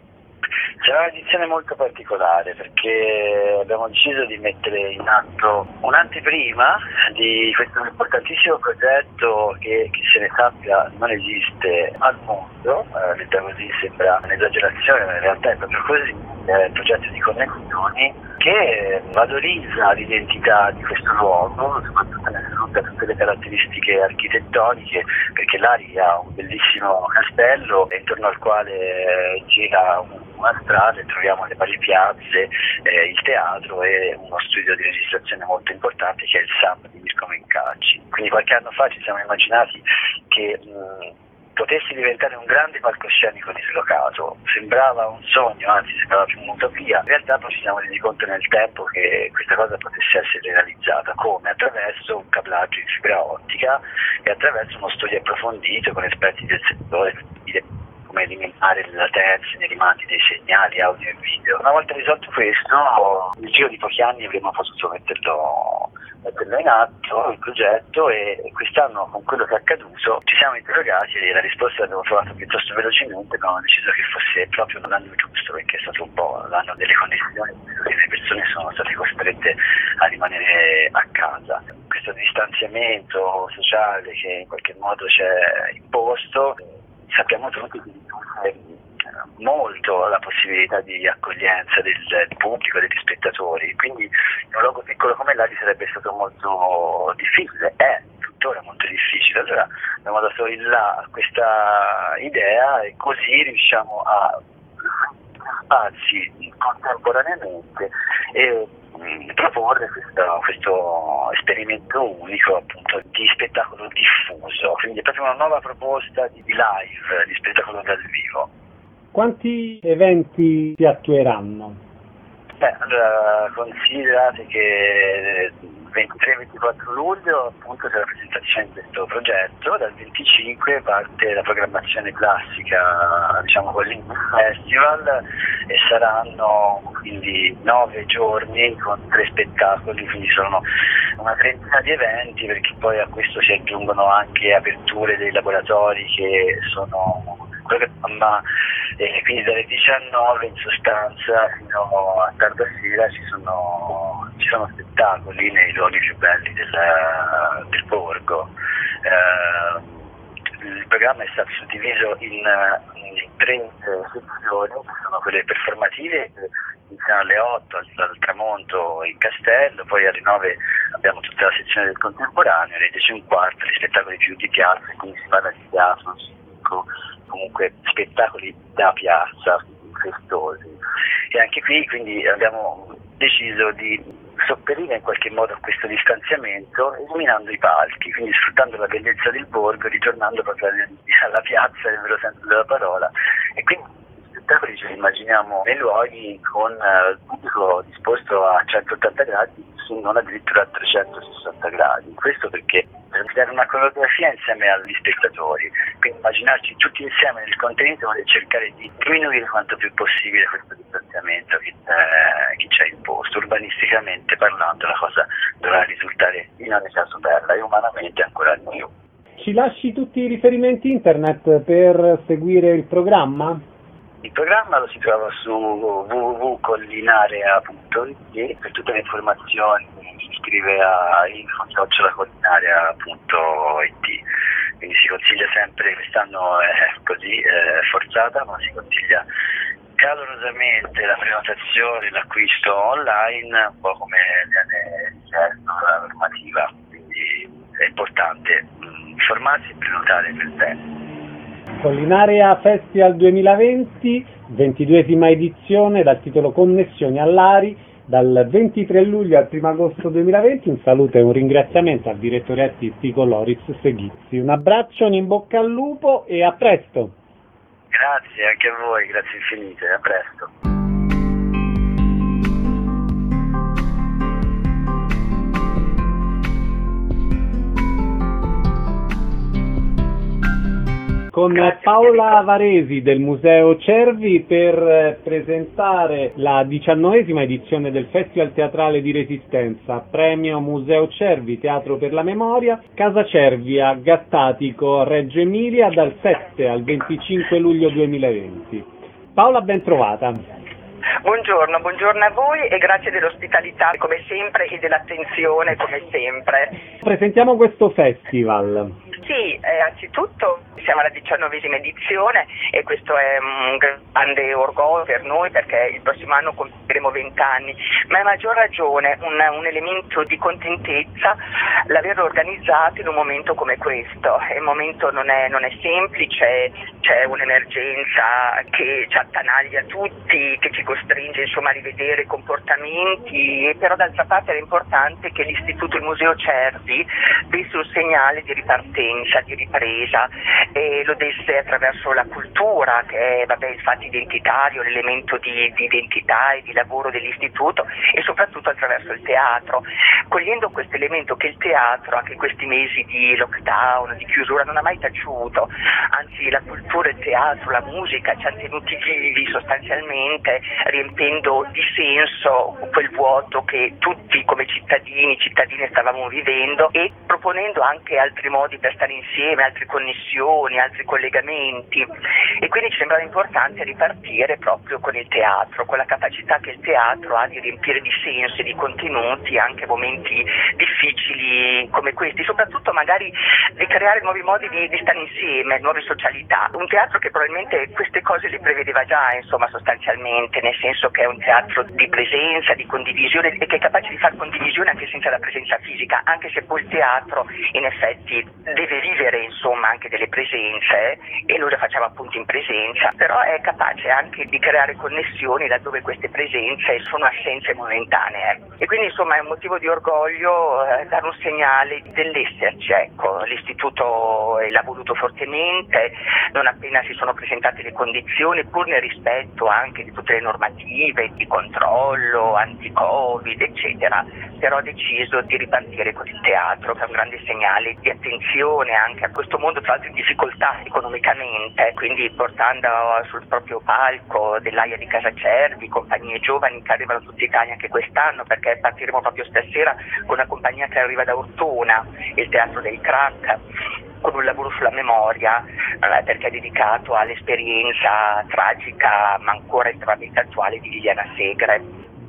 Speaker 13: Sarà un'edizione molto particolare perché abbiamo deciso di mettere in atto un'anteprima di questo importantissimo progetto che, che se ne sappia, non esiste al mondo. Eh, detta così sembra un'esagerazione, ma in realtà è proprio così. È il progetto di Connessioni che valorizza l'identità di questo luogo, soprattutto nel sud da tutte le caratteristiche architettoniche, perché Lari ha un bellissimo castello intorno al quale gira una strada e troviamo le varie piazze, eh, il teatro e uno studio di registrazione molto importante che è il S A M di Mirko Mencacci. Quindi qualche anno fa ci siamo immaginati che mh, potesse diventare un grande palcoscenico dislocato. Sembrava un sogno, anzi sembrava più un'utopia. In realtà poi ci siamo resi conto nel tempo che questa cosa potesse essere realizzata. Come? Attraverso un cablaggio in fibra ottica e attraverso uno studio approfondito con esperti del settore per dire come eliminare le latenze nei rimandi dei segnali audio e video. Una volta risolto questo, nel giro di pochi anni avremo potuto metterlo metterlo in atto il progetto, e quest'anno con quello che è accaduto ci siamo interrogati e la risposta l'abbiamo trovata piuttosto velocemente, abbiamo deciso che fosse proprio l'anno giusto, perché è stato un po' l'anno delle condizioni in cui le persone sono state costrette a rimanere a casa. Questo distanziamento sociale che in qualche modo c'è imposto, sappiamo tutti che riduce molto la possibilità di accoglienza del, del pubblico, degli spettatori, quindi in un luogo piccolo come Lari sarebbe stato molto difficile, è tuttora molto difficile. Allora abbiamo dato il là a questa idea e così riusciamo a spazi contemporaneamente e mh, proporre questo, questo esperimento unico appunto di spettacolo diffuso, quindi è proprio una nuova proposta di live, di spettacolo dal vivo.
Speaker 1: Quanti eventi si attueranno?
Speaker 13: Beh, allora considerate che ventitré ventiquattro luglio appunto c'è la presentazione di questo progetto, dal venticinque parte la programmazione classica, diciamo così, festival, e saranno quindi nove giorni con tre spettacoli, quindi sono una trentina di eventi, perché poi a questo si aggiungono anche aperture dei laboratori che sono programma, e quindi dalle diciannove in sostanza fino a tarda sera ci sono, ci sono spettacoli nei luoghi più belli del, del borgo. Eh, il programma è stato suddiviso in, in tre eh, sezioni, che sono quelle performative che iniziano alle otto al, al tramonto in castello, poi alle nove abbiamo tutta la sezione del contemporaneo, alle dieci e un quarto gli spettacoli più di piazza, quindi si parla di teatro, comunque spettacoli da piazza, festosi. E anche qui quindi abbiamo deciso di sopperire in qualche modo a questo distanziamento eliminando i palchi, quindi sfruttando la bellezza del borgo, ritornando proprio alla piazza nel vero senso della parola, e quindi gli spettacoli ce li immaginiamo nei luoghi con il pubblico disposto a centottanta gradi, se non addirittura a trecentosessanta gradi. Questo perché per dare una coreografia insieme agli spettatori, quindi immaginarci tutti insieme nel contenitore e cercare di diminuire quanto più possibile questo distanziamento che, eh, che ci ha imposto. Urbanisticamente parlando la cosa dovrà risultare in ogni caso bella e umanamente ancora di più.
Speaker 1: Ci lasci tutti i riferimenti internet per seguire il programma?
Speaker 13: Il programma lo si trova su w w w punto collinarea punto i t, per tutte le informazioni si iscrive a info chiocciola collinarea punto i t, quindi si consiglia sempre, quest'anno è così è forzata, ma si consiglia calorosamente la prenotazione, l'acquisto online, un po' come viene richiesto la normativa, quindi è importante informarsi e prenotare per tempo.
Speaker 1: Collinarea Festival duemilaventi, ventiduesima edizione, dal titolo Connessioni a Lari, dal ventitré luglio al primo agosto duemilaventi. Un saluto e un ringraziamento al direttore artistico Loris Seghizzi. Un abbraccio, un in bocca al lupo e a presto.
Speaker 13: Grazie anche a voi, grazie infinite, a presto.
Speaker 1: Con Paola Varesi del Museo Cervi per presentare la diciannovesima edizione del Festival Teatrale di Resistenza, premio Museo Cervi, Teatro per la Memoria, Casa Cervi a Gattatico, Reggio Emilia, dal sette al venticinque luglio duemilaventi. Paola, ben trovata.
Speaker 14: Buongiorno, buongiorno a voi e grazie dell'ospitalità come sempre e dell'attenzione come sempre.
Speaker 1: Presentiamo questo festival.
Speaker 14: Sì, eh, anzitutto siamo alla diciannovesima edizione e questo è un grande orgoglio per noi perché il prossimo anno compieremo vent'anni, ma è a maggior ragione un, un elemento di contentezza l'averlo organizzato in un momento come questo. Il momento non è, non è semplice, c'è un'emergenza che ci attanaglia tutti, che ci costringe insomma a rivedere comportamenti, però d'altra parte era importante che l'Istituto, il Museo Cervi desse un segnale di ripartenza, di ripresa, e lo desse attraverso la cultura, che è vabbè, il fatto identitario, l'elemento di, di identità e di lavoro dell'istituto, e soprattutto attraverso il teatro, cogliendo questo elemento che il teatro, anche in questi mesi di lockdown, di chiusura, non ha mai taciuto, anzi la cultura, il teatro, la musica ci hanno tenuti vivi sostanzialmente, riempendo di senso quel vuoto che tutti come cittadini, cittadine stavamo vivendo, e proponendo anche altri modi per stare insieme, altre connessioni, altri collegamenti, e quindi ci sembrava importante ripartire proprio con il teatro, con la capacità che il teatro ha di riempire di senso e di contenuti anche momenti difficili come questi, soprattutto magari di creare nuovi modi di, di stare insieme, nuove socialità. Un teatro che probabilmente queste cose le prevedeva già, insomma, sostanzialmente, nel senso che è un teatro di presenza, di condivisione, e che è capace di fare condivisione anche senza la presenza fisica, anche se poi il teatro in effetti deve vivere insomma anche delle presenze, e noi lo facciamo appunto in presenza, però è capace anche di creare connessioni laddove queste presenze sono assenze momentanee, e quindi insomma è un motivo di orgoglio eh, dare un segnale dell'esserci, ecco. L'Istituto l'ha voluto fortemente, non appena si sono presentate le condizioni, pur nel rispetto anche di tutte le normative di controllo, anti-Covid, eccetera, però ha deciso di ripartire con il teatro, che è un grande segnale di attenzione anche a questo mondo, tra l'altro in difficoltà economicamente, quindi portando sul proprio palco dell'Aia di Casa Cervi compagnie giovani che arrivano tutta Italia anche quest'anno, perché partiremo proprio stasera con una compagnia che arriva da Ortona, il Teatro del Crack, con un lavoro sulla memoria, eh, perché è dedicato all'esperienza tragica ma ancora estremamente attuale di Liliana Segre.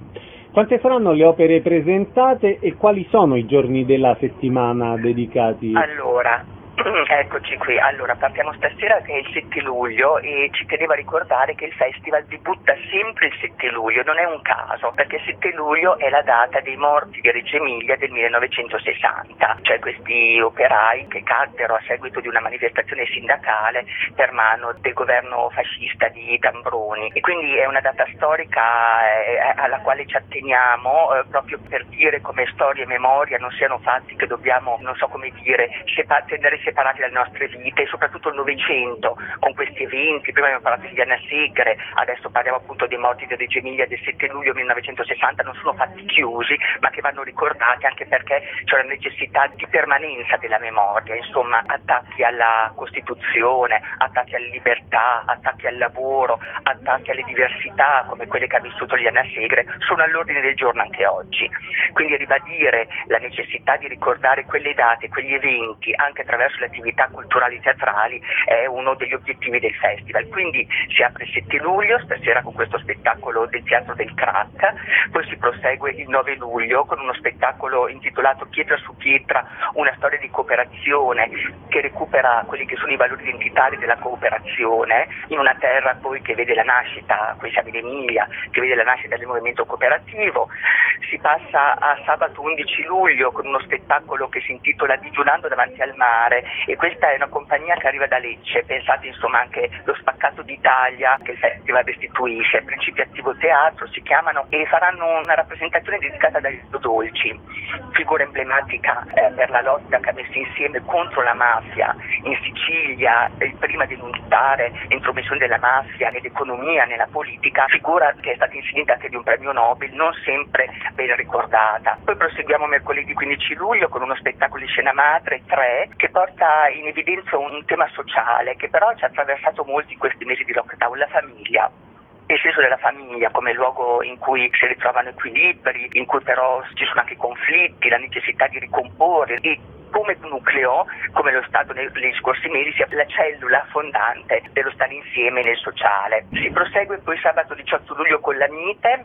Speaker 1: Quante saranno le opere presentate e quali sono i giorni della settimana dedicati?
Speaker 14: Allora, eccoci qui. Allora, partiamo stasera che è il sette luglio, e ci tenevo a ricordare che il festival debutta sempre il sette luglio, non è un caso, perché il sette luglio è la data dei morti di Reggio Emilia del millenovecentosessanta, cioè questi operai che caddero a seguito di una manifestazione sindacale per mano del governo fascista di Tambroni, e quindi è una data storica eh, alla quale ci atteniamo eh, proprio per dire come storia e memoria non siano fatti che dobbiamo, non so come dire, sepa- tenere separati dalle nostre vite, e soprattutto il Novecento con questi eventi. Prima abbiamo parlato di Liliana Segre, adesso parliamo appunto dei morti di Reggio Emilia del sette luglio millenovecentosessanta, non sono fatti chiusi ma che vanno ricordati, anche perché c'è una necessità di permanenza della memoria, insomma attacchi alla Costituzione, attacchi alle libertà, attacchi al lavoro, attacchi alle diversità come quelle che ha vissuto Liliana Segre sono all'ordine del giorno anche oggi, quindi ribadire la necessità di ricordare quelle date, quegli eventi anche attraverso le attività culturali teatrali è uno degli obiettivi del festival. Quindi si apre il sette luglio stasera con questo spettacolo del Teatro del Crack, poi si prosegue il nove luglio con uno spettacolo intitolato Pietra su Pietra, una storia di cooperazione che recupera quelli che sono i valori identitari della cooperazione in una terra poi che vede la nascita, qui siamo in Emilia, che vede la nascita del movimento cooperativo. Si passa a sabato undici luglio con uno spettacolo che si intitola Digiunando davanti al mare, e questa è una compagnia che arriva da Lecce. Pensate insomma anche lo spaccato d'Italia che il festival restituisce. Principio Attivo Teatro si chiamano, e faranno una rappresentazione dedicata a Dario Dolci, figura emblematica eh, per la lotta che ha messo insieme contro la mafia in Sicilia, il prima a denunciare l'intromissione della mafia nell'economia, nella politica, figura che è stata insignita anche di un premio Nobel, non sempre ben ricordata. Poi proseguiamo mercoledì quindici luglio con uno spettacolo di scena madre tre che porta in evidenza un tema sociale che però ci ha attraversato molti in questi mesi di lockdown: la famiglia. Il senso della famiglia come luogo in cui si ritrovano equilibri, in cui però ci sono anche conflitti, la necessità di ricomporre, e come nucleo, come lo Stato negli scorsi mesi, sia la cellula fondante dello stare insieme nel sociale. Si prosegue poi sabato diciotto luglio con la Mite,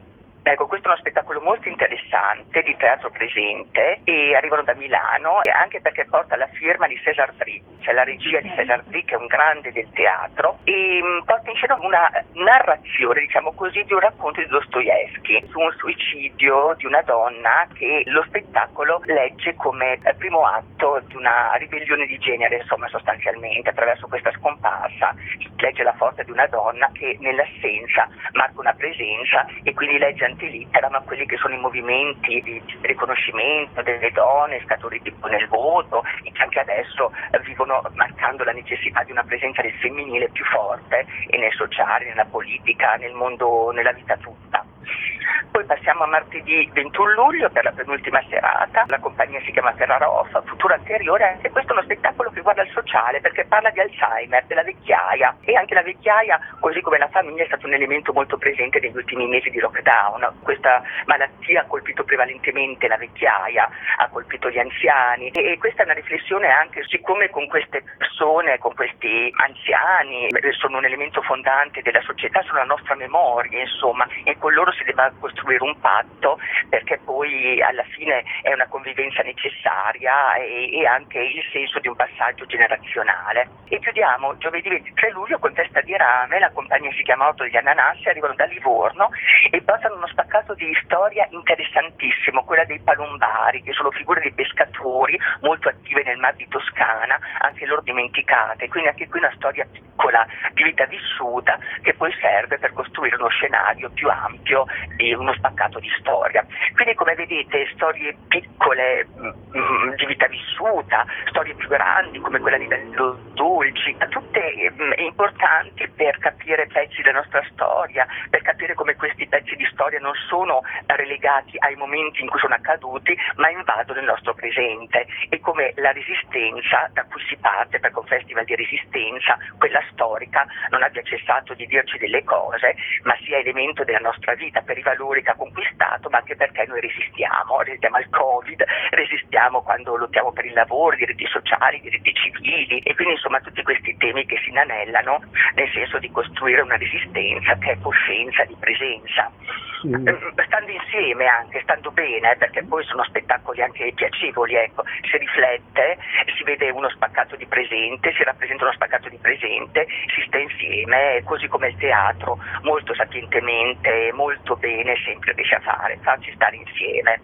Speaker 14: Ecco, questo è uno spettacolo molto interessante di teatro presente e arrivano da Milano, e anche perché porta la firma di César Dry, cioè la regia di César Dry, che è un grande del teatro, e mh, porta in scena una narrazione, diciamo così, di un racconto di Dostoevskij su un suicidio di una donna che lo spettacolo legge come primo atto di una ribellione di genere, insomma, sostanzialmente attraverso questa scomparsa legge la forza di una donna che nell'assenza marca una presenza, e quindi legge antilitteram a quelli che sono i movimenti di riconoscimento delle donne scaturiti nel voto, e che anche adesso vivono marcando la necessità di una presenza del femminile più forte e nel sociale, nella politica, nel mondo, nella vita tutta. Poi passiamo a martedì ventuno luglio per la penultima serata, la compagnia si chiama Ferraroff, Futuro Anteriore, e questo è uno spettacolo che guarda il sociale perché parla di Alzheimer, della vecchiaia, e anche la vecchiaia, così come la famiglia, è stato un elemento molto presente negli ultimi mesi di lockdown. Questa malattia ha colpito prevalentemente la vecchiaia, ha colpito gli anziani, e, e questa è una riflessione anche siccome con queste persone, con questi anziani, sono un elemento fondante della società, sono la nostra memoria, insomma, e con loro si deve costruire un patto, perché poi alla fine è una convivenza necessaria e, e anche il senso di un passaggio generazionale. E chiudiamo giovedì ventitré luglio con Festa di Rame, la compagnia si chiama Otto degli Ananassi, arrivano da Livorno e portano uno spaccato di storia interessantissimo, quella dei palombari, che sono figure di pescatori molto attive nel mar di Toscana, anche loro dimenticate, quindi anche qui una storia piccola di vita vissuta che poi serve per costruire uno scenario più ampio di uno spaccato di storia. Quindi, come vedete, storie piccole mh, di vita vissuta, storie più grandi come quella di Bello Dolci, tutte mh, importanti per capire pezzi della nostra storia, per capire come questi pezzi di storia non sono relegati ai momenti in cui sono accaduti, ma invadono il nostro presente, e come la resistenza da cui si parte, perché un festival di resistenza, quella storica, non abbia cessato di dirci delle cose, ma sia elemento della nostra vita per i valori che ha conquistato, ma anche perché noi resistiamo, resistiamo al Covid, resistiamo quando lottiamo per il lavoro, i diritti sociali, i diritti civili, e quindi insomma tutti questi temi che si inanellano nel senso di costruire una resistenza che è coscienza di presenza. Mm. Stando insieme anche, stando bene, perché poi sono spettacoli anche piacevoli, ecco, si riflette, si vede uno spaccato di presente, si rappresenta uno spaccato di presente, si sta insieme, così come il teatro molto sapientemente, molto bene sempre riesce a fare, farci stare insieme.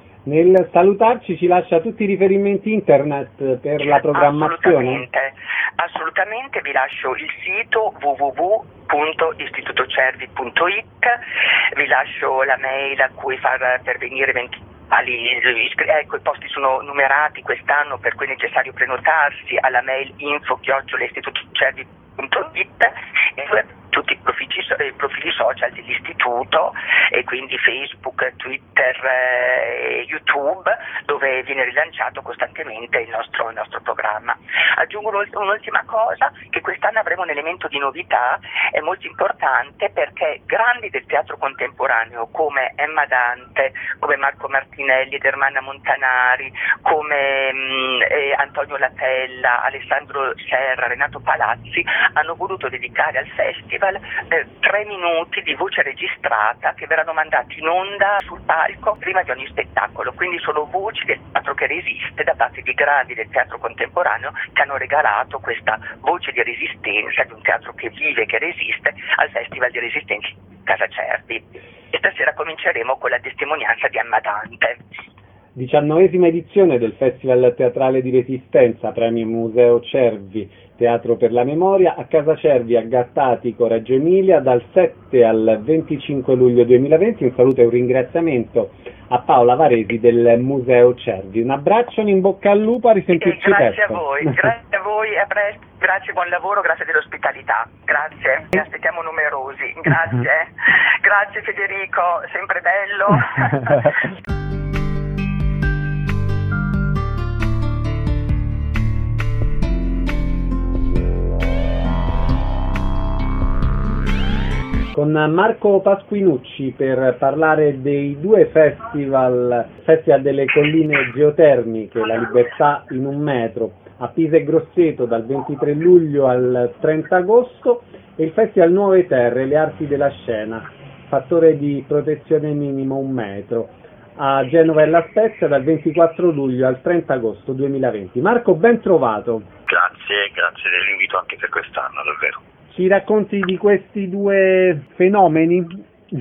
Speaker 1: Nel salutarci ci lascia tutti i riferimenti internet per la programmazione?
Speaker 14: Assolutamente, assolutamente, vi lascio il sito w w w punto istituto cervi punto i t, vi lascio la mail a cui far pervenire eventuali, ecco, i posti sono numerati quest'anno, per cui è necessario prenotarsi alla mail info chiocciola istituto cervi punto i t, e tutti i profili, i profili social dell'istituto, e quindi Facebook, Twitter, eh, YouTube, dove viene rilanciato costantemente il nostro, il nostro programma. Aggiungo un'ultima cosa, che quest'anno avremo un elemento di novità, è molto importante, perché grandi del teatro contemporaneo come Emma Dante, come Marco Martinelli ed Ermanna Montanari, come mh, eh, Antonio Latella, Alessandro Serra, Renato Palazzi, hanno voluto dedicare al festival eh, tre minuti di voce registrata che verranno mandati in onda sul palco prima di ogni spettacolo, quindi sono voci del teatro che resiste da parte di grandi del teatro contemporaneo che hanno regalato questa voce di resistenza di un teatro che vive, che resiste, al Festival di Resistenza Casa Cervi. E stasera cominceremo con la testimonianza di Emma Dante.
Speaker 1: diciannovesima edizione del Festival Teatrale di Resistenza, premio Museo Cervi, Teatro per la Memoria, a Casa Cervi a Gattatico, Reggio Emilia, dal sette al venticinque luglio duemilaventi. Un saluto e un ringraziamento a Paola Varesi del Museo Cervi. Un abbraccio, un in bocca al lupo, a risentirci
Speaker 14: presto.
Speaker 1: Grazie
Speaker 14: a voi, grazie a voi, a presto, grazie, buon lavoro, grazie dell'ospitalità, grazie, vi aspettiamo numerosi, grazie, grazie Federico, sempre bello.
Speaker 1: Con Marco Pasquinucci per parlare dei due festival, Festival delle Colline Geotermiche, La Libertà in un metro, a Pisa e Grosseto dal ventitré luglio al trenta agosto, e il Festival Nuove Terre, Le Arti della Scena, fattore di protezione minimo un metro, a Genova e La Spezia dal ventiquattro luglio al trenta agosto duemilaventi. Marco, ben trovato.
Speaker 15: Grazie, grazie dell'invito anche per quest'anno, davvero.
Speaker 1: Ci racconti di questi due fenomeni?
Speaker 15: Sì,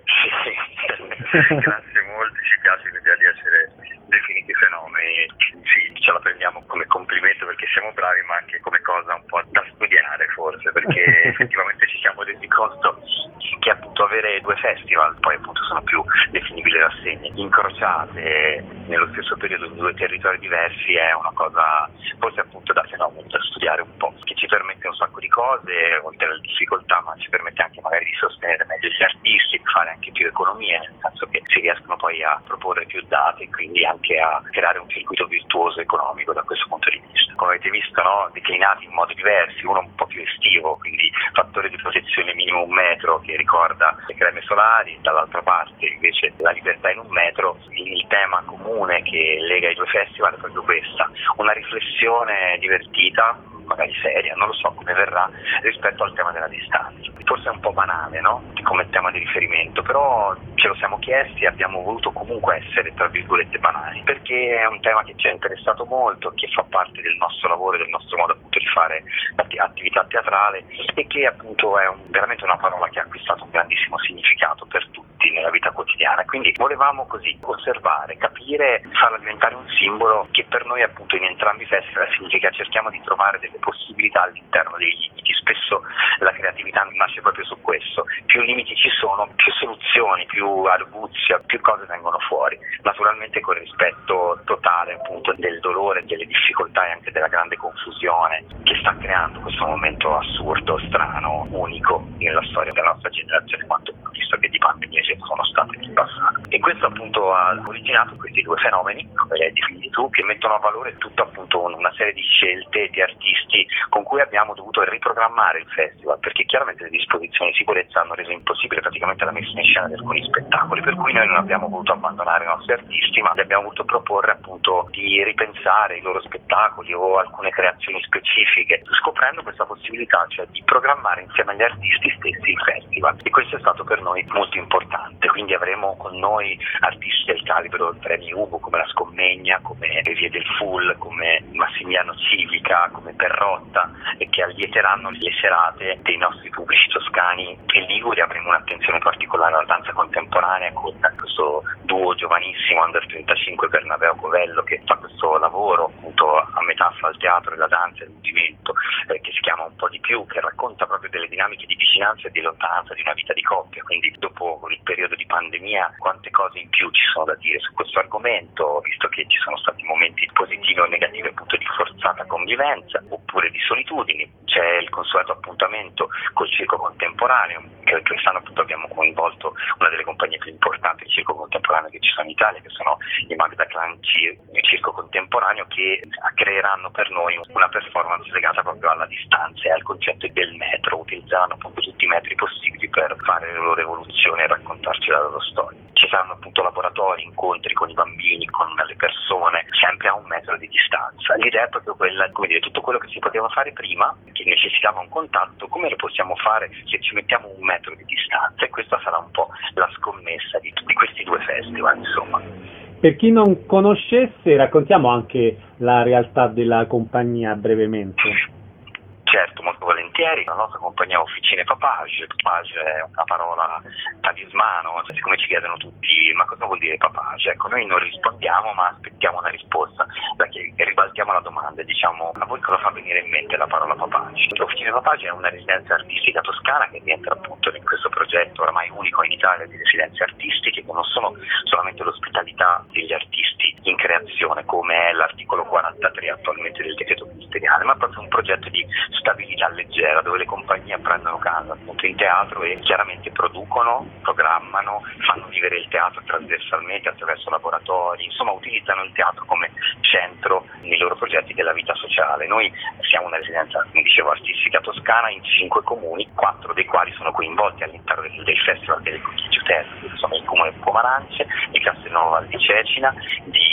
Speaker 15: grazie molto, ci piace l'idea di essere definiti fenomeni. Sì, ce la prendiamo come complimento perché siamo bravi, ma anche come cosa un po' da studiare forse, perché effettivamente ci siamo resi conto che appunto avere due festival, poi appunto sono più definibili rassegne, incrociate nello stesso periodo in due territori diversi è una cosa forse appunto da fenomeno da studiare un po', che ci permette un sacco di cose, oltre alle difficoltà, ma ci permette anche magari di sostenere meglio gli artisti, di fare anche più economia, nel senso che si riescono poi a proporre più date e quindi anche a creare un circuito virtuoso economico da questo punto di vista. Come avete visto, no? Declinati in modi diversi, uno un po' più estivo, quindi fattore di protezione minimo un metro che ricorda le creme solari, dall'altra parte invece la libertà in un metro. Il tema comune che lega i due festival è proprio questa, una riflessione divertita, magari seria, non lo so come verrà, rispetto al tema della distanza. Forse è un po' banale, no? Come tema di riferimento, però ce lo siamo chiesti e abbiamo voluto comunque essere, tra virgolette, banali, perché è un tema che ci è interessato molto, che fa parte del nostro lavoro e del nostro modo appunto di fare attività teatrale e che appunto è un, veramente una parola che ha acquistato un grandissimo significato per tutti nella vita quotidiana. Quindi volevamo così osservare, capire, farla diventare un simbolo che per noi appunto in entrambi i festival significa cerchiamo di trovare delle possibilità all'interno dei limiti. Spesso la creatività nasce proprio su questo, più limiti ci sono, più soluzioni, più arguzia, più cose vengono fuori, naturalmente con rispetto totale appunto del dolore, delle difficoltà e anche della grande confusione che sta creando questo momento assurdo, strano, unico nella storia della nostra generazione, quanto visto che di pandemie ci sono state nel passato. E questo appunto ha originato questi due fenomeni, come li hai definiti tu, che mettono a valore tutta appunto una serie di scelte di artisti con cui abbiamo dovuto riprogrammare il festival, perché chiaramente le disposizioni di sicurezza hanno reso impossibile praticamente la messa in scena di alcuni spettacoli, per cui noi non abbiamo voluto abbandonare i nostri artisti, ma li abbiamo voluto proporre appunto di ripensare i loro spettacoli o alcune creazioni specifiche, scoprendo questa possibilità, cioè di programmare insieme agli artisti stessi il festival, e questo è stato per noi molto importante. Quindi avremo con noi artisti del calibro del Premio Ugo, come la Scommegna, come le Vie del Full, come Massimiliano Civica, come Perrotta, e che allieteranno le serate dei nostri pubblici toscani e liguri. Avremo un'attenzione particolare alla danza contemporanea con questo duo giovanissimo under trentacinque Bernabeo Covello, che fa questo lavoro appunto a metà fra il teatro e la danza e il movimento, eh, che si chiama Un po' di più, che racconta proprio delle dinamiche di vicinanza e di lontananza di una vita di coppia. Quindi dopo il periodo di pandemia quante cose in più ci sono da dire su questo argomento, visto che ci sono stati momenti positivi o negativi appunto di forzata convivenza oppure di solitudini. C'è il consueto appuntamento col circo contemporaneo, che quest'anno appunto abbiamo coinvolto una delle compagnie più importanti di circo contemporaneo che ci sono in Italia, che sono i Magda Clan Circo Contemporaneo, che creeranno per noi una performance legata proprio alla distanza e al concetto del metro, utilizzando appunto tutti i metri possibili per fare le loro evoluzioni e raccontarci la loro storia. Ci saranno appunto laboratori, incontri con i bambini, con le persone, sempre a un metro di distanza. L'idea è proprio quella, come dire, tutto quello che si poteva fare prima, che necessitava un contatto, come lo possiamo fare se ci mettiamo un metro di distanza, e questa sarà un po' la scommessa di, di questi due festival, insomma.
Speaker 1: Per chi non conoscesse, raccontiamo anche la realtà della compagnia brevemente.
Speaker 15: Certo, molto volentieri. La nostra compagnia Officine Papage. Papage è una parola talismano, siccome ci chiedono tutti ma cosa vuol dire Papage? Ecco, noi non rispondiamo, ma aspettiamo una risposta, perché ribaltiamo la domanda e diciamo: a voi cosa fa venire in mente la parola Papage? Officine Papage è una residenza artistica toscana che rientra appunto in questo progetto oramai unico in Italia di residenze artistiche, che non sono solamente l'ospitalità degli artisti in creazione, come è l'articolo quarantatré attualmente del decreto ministeriale, ma proprio un progetto di stabilità leggera, dove le compagnie prendono casa appunto in teatro e chiaramente producono, programmano, fanno vivere il teatro trasversalmente attraverso laboratori, insomma utilizzano il teatro come centro nei loro progetti della vita sociale. Noi siamo una residenza, come dicevo, artistica toscana in cinque comuni, quattro dei quali sono coinvolti all'interno del, del Festival delle Conchiglie Terre, che sono il comune di Pomarance, di Castelnuovo Val di Cecina, di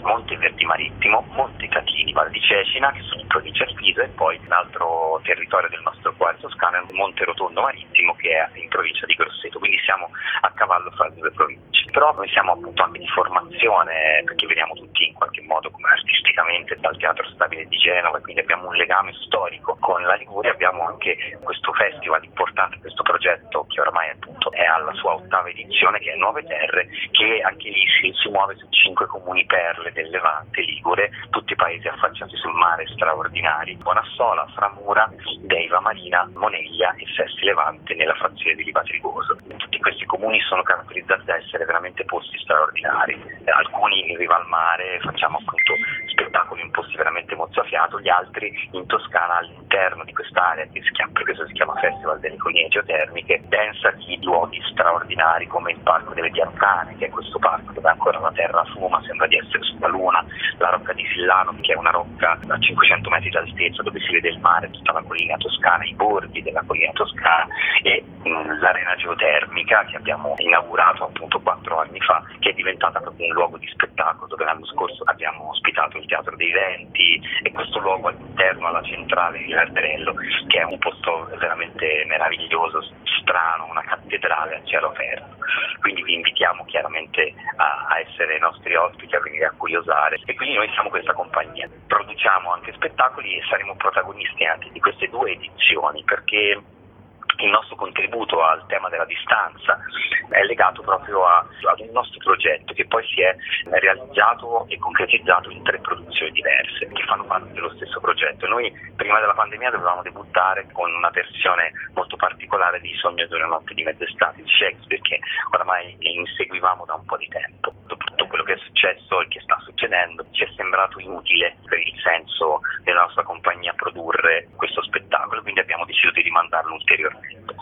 Speaker 15: Monte Verdi Marittimo, Monte Catini, Val di Cecina, che sono in provincia di Pisa, e poi l'altro territorio del nostro cuore toscano è Monte Rotondo Marittimo, che è in provincia di Grosseto, quindi siamo a cavallo fra le due province. Però noi siamo appunto anche di formazione, perché veniamo tutti in qualche modo come artisticamente dal Teatro Stabile di Genova, quindi abbiamo un legame storico con la Liguria. Abbiamo anche questo festival importante, questo progetto che ormai appunto è alla sua ottava edizione, che è Nuove Terre, che anche lì si, si muove su cinque comuni perle del Levante ligure, tutti paesi affacciati sul mare straordinari: Bonassola, Framura, Deiva Marina, Moneglia e Sesti Levante nella frazione di Liva Trigoso. Tutti questi comuni sono caratterizzati da essere veramente posti straordinari, eh, alcuni in riva al mare, facciamo appunto spettacoli in posti veramente mozzafiato, gli altri in Toscana all'interno di quest'area che si chiama, per questo si chiama Festival delle Colline Geotermiche, densa di luoghi straordinari come il Parco delle Biancane, che è questo parco dove ancora la terra fuma, sembra di essere sulla Luna, la Rocca di Sillano, che è una rocca a cinquecento metri d'altezza dove si vede il mare, tutta la collina toscana, i bordi della collina toscana, e mh, l'arena geotermica che abbiamo inaugurato appunto quattro anni fa, che è diventata proprio un luogo di spettacolo, dove l'anno scorso abbiamo ospitato il Teatro dei Venti e questo luogo all'interno alla centrale di Verderello, che è un posto veramente meraviglioso, strano, una cattedrale a cielo aperto. Quindi vi invitiamo chiaramente a, a essere nostri ospiti, a venire a curiosare, e quindi noi siamo questa compagnia. Produciamo anche spettacoli e saremo protagonisti anche di queste due edizioni, perché il nostro contributo al tema della distanza è legato proprio a, ad un nostro progetto che poi si è realizzato e concretizzato in tre produzioni diverse che fanno parte dello stesso progetto. Noi prima della pandemia dovevamo debuttare con una versione molto particolare di Sogno di una notte di mezz'estate di Shakespeare, che oramai inseguivamo da un po' di tempo. Dopo tutto quello che è successo e che sta succedendo, ci è sembrato inutile per il senso della nostra compagnia produrre questo spettacolo, quindi abbiamo deciso di rimandarlo ulteriormente.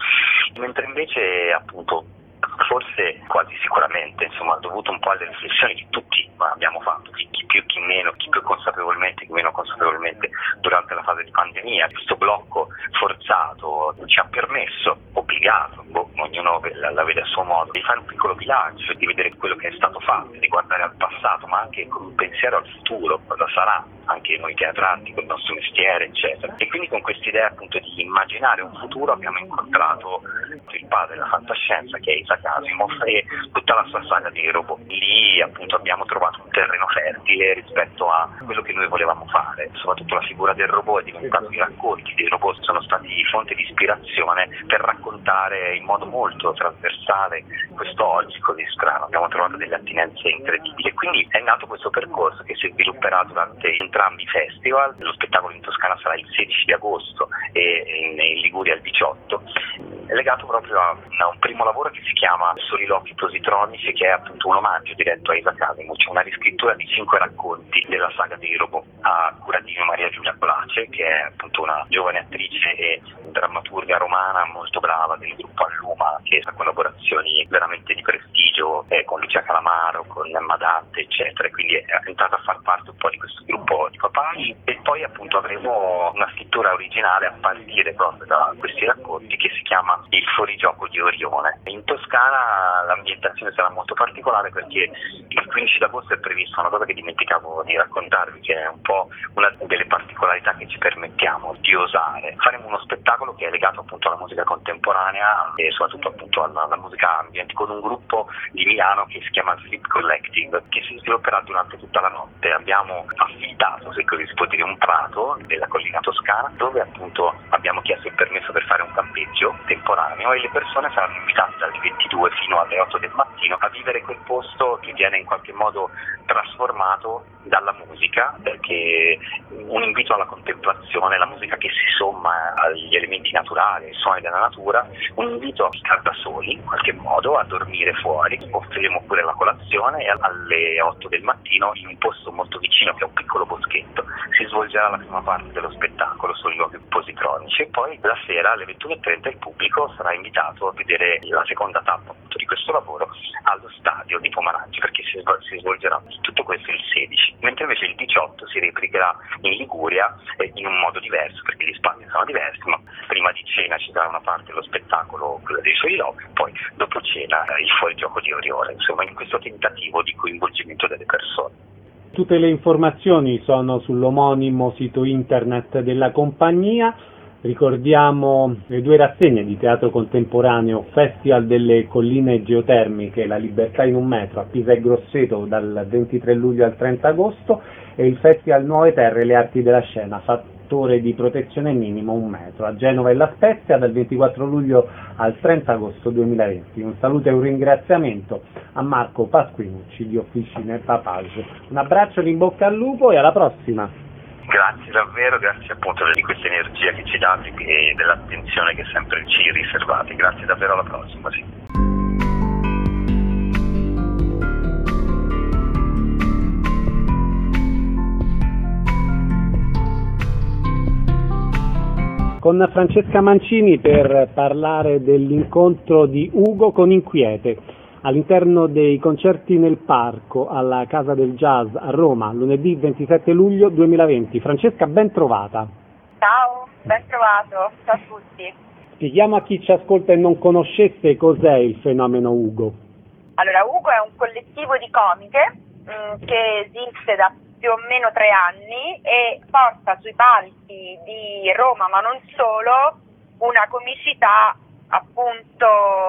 Speaker 15: Mentre invece appunto forse quasi sicuramente, insomma, dovuto un po' alle riflessioni che tutti abbiamo fatto, chi più chi meno, chi più consapevolmente, chi meno consapevolmente durante la fase di pandemia, questo blocco forzato ci ha permesso, obbligato, boh, ognuno la vede a suo modo, di fare un piccolo bilancio, di vedere quello che è stato fatto, di guardare al passato, ma anche con un pensiero al futuro, cosa sarà, anche noi teatranti, col nostro mestiere, eccetera. E quindi con quest'idea appunto di immaginare un futuro abbiamo incontrato il padre della fantascienza, che è Isaac Asimov, e tutta la sua saga dei robot. Lì appunto abbiamo trovato un terreno fertile rispetto a quello che noi volevamo fare. Soprattutto la figura del robot è diventato, i racconti dei robot sono stati fonte di ispirazione per raccontare in modo molto trasversale questo oggi così strano. Abbiamo trovato delle attinenze incredibili, e quindi è nato questo percorso che si svilupperà durante entrambi i festival. Lo spettacolo in Toscana sarà il sedici di agosto e in, in Liguria il diciotto. È legato proprio a, a un primo lavoro che si chiama Soliloqui Positronici, che è appunto un omaggio diretto a Isaac Asimov, cioè una riscrittura di cinque racconti della saga dei robot a cura di Maria Giulia Colace, che è appunto una giovane attrice e drammaturga romana molto brava del gruppo Alluma, che ha collaborazioni veramente di prestigio eh, con Lucia Calamaro, con Emma Dante, eccetera, e quindi è entrata a far parte un po' di questo gruppo di papà. E poi appunto avremo una scrittura originale a partire proprio da questi racconti, che si chiama Il fuorigioco di Orione. In Toscana l'ambientazione sarà molto particolare, perché il quindici d'agosto è prevista una cosa che dimenticavo di raccontarvi, che è un po' una delle particolarità che ci permettiamo di osare. Faremo uno spettacolo che è legato appunto alla musica contemporanea e soprattutto appunto alla, alla musica ambient, con un gruppo di Milano che si chiama Sleep Collective, che si svilupperà durante tutta la notte. Abbiamo affittato, se così si può dire, un prato della collina toscana, dove appunto abbiamo chiesto il permesso per fare un campeggio temporaneo, e le persone saranno invitate dalle ventidue fino alle otto del mattino a vivere quel posto che viene in qualche modo trasformato dalla musica, perché un invito alla contemplazione, la musica che si somma agli elementi naturali, ai suoni della natura, un invito a stare da soli in qualche modo, a dormire fuori. Offriremo pure la colazione, e alle otto del mattino in un posto molto vicino, che è un piccolo boschetto, si svolgerà la prima parte dello spettacolo Soliloqui Positronici, e poi la sera alle ventuno e trenta il pubblico sarà invitato a vedere la seconda tappa appunto di questo lavoro allo stadio di Pomaraggi, perché si, si svolgerà tutto questo il sedici, mentre invece il diciotto si replicherà in Liguria eh, in un modo diverso, perché gli spazi sono diversi, ma prima di cena ci sarà una parte dello spettacolo, quella dei soliloqui, poi dopo cena eh, il fuorigioco di Orione, insomma, in questo tentativo di coinvolgimento delle persone.
Speaker 1: Tutte le informazioni sono sull'omonimo sito internet della compagnia. Ricordiamo le due rassegne di teatro contemporaneo, Festival delle Colline Geotermiche, La Libertà in un metro a Pisa e Grosseto dal ventitré luglio al trenta agosto e il Festival Nuove Terre, le arti della scena, fattore di protezione minimo un metro a Genova e La Spezia dal ventiquattro luglio al trenta agosto duemilaventi. Un saluto e un ringraziamento a Marco Pasquinucci di Officine Papage. Un abbraccio, in bocca al lupo e alla prossima!
Speaker 15: Grazie davvero, grazie appunto di questa energia che ci date e dell'attenzione che sempre ci riservate. Grazie davvero, alla prossima. Sì.
Speaker 1: Con Francesca Mancini per parlare dell'incontro di Ugo con Inquiete all'interno dei concerti nel parco alla Casa del Jazz a Roma, lunedì ventisette luglio duemilaventi. Francesca, ben trovata.
Speaker 16: Ciao, ben trovato, ciao a tutti.
Speaker 1: Spieghiamo a chi ci ascolta e non conoscesse cos'è il fenomeno Ugo.
Speaker 16: Allora, Ugo è un collettivo di comiche mh, che esiste da più o meno tre anni e porta sui palchi di Roma, ma non solo, una comicità appunto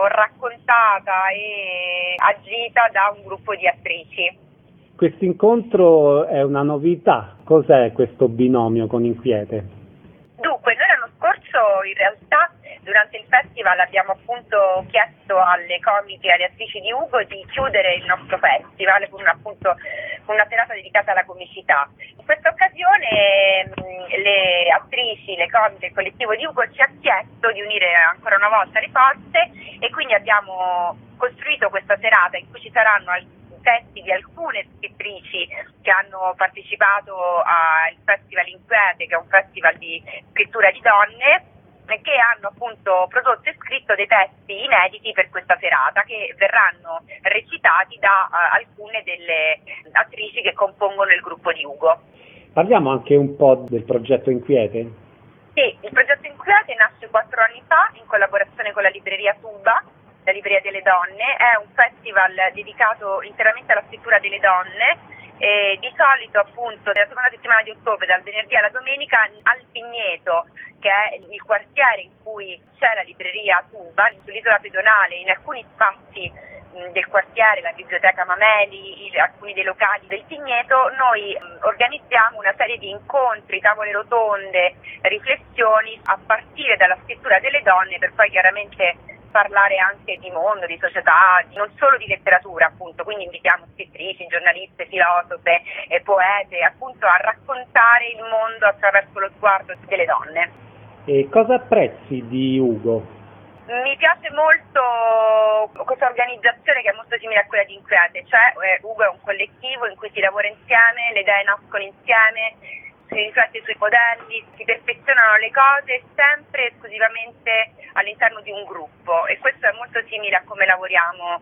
Speaker 16: raccontata e agita da un gruppo di attrici.
Speaker 1: Questo incontro è una novità. Cos'è questo binomio con Inquiete?
Speaker 16: Dunque, noi l'anno scorso in realtà durante il festival abbiamo appunto chiesto alle comiche e alle attrici di Ugo di chiudere il nostro festival con una, appunto, con una serata dedicata alla comicità. In questa occasione mh, le attrici, le comiche, il collettivo di Ugo ci ha chiesto di unire ancora una volta le forze e quindi abbiamo costruito questa serata in cui ci saranno testi di alcune scrittrici che hanno partecipato al Festival Inquiete, che è un festival di scrittura di donne, che hanno appunto prodotto e scritto dei testi inediti per questa serata che verranno recitati da uh, alcune delle attrici che compongono il gruppo di Ugo.
Speaker 1: Parliamo anche un po' del progetto Inquiete?
Speaker 16: Sì, il progetto Inquiete nasce quattro anni fa in collaborazione con la libreria Tuba, la libreria delle donne. È un festival dedicato interamente alla scrittura delle donne. E di solito appunto nella seconda settimana di ottobre, dal venerdì alla domenica, al Pigneto, che è il quartiere in cui c'è la libreria Tuba, sull'isola pedonale, in alcuni spazi mh, del quartiere, la biblioteca Mameli, il, alcuni dei locali del Pigneto, noi mh, organizziamo una serie di incontri, tavole rotonde, riflessioni a partire dalla scrittura delle donne, per poi chiaramente parlare anche di mondo, di società, non solo di letteratura appunto, quindi invitiamo scrittrici, giornaliste, filosofe e poete appunto a raccontare il mondo attraverso lo sguardo delle donne.
Speaker 1: E cosa apprezzi di Ugo?
Speaker 16: Mi piace molto questa organizzazione che è molto simile a quella di Inquiete, cioè eh, Ugo è un collettivo in cui si lavora insieme, le idee nascono insieme, si riflette sui modelli, si perfezionano le cose sempre esclusivamente all'interno di un gruppo e questo è molto simile a come lavoriamo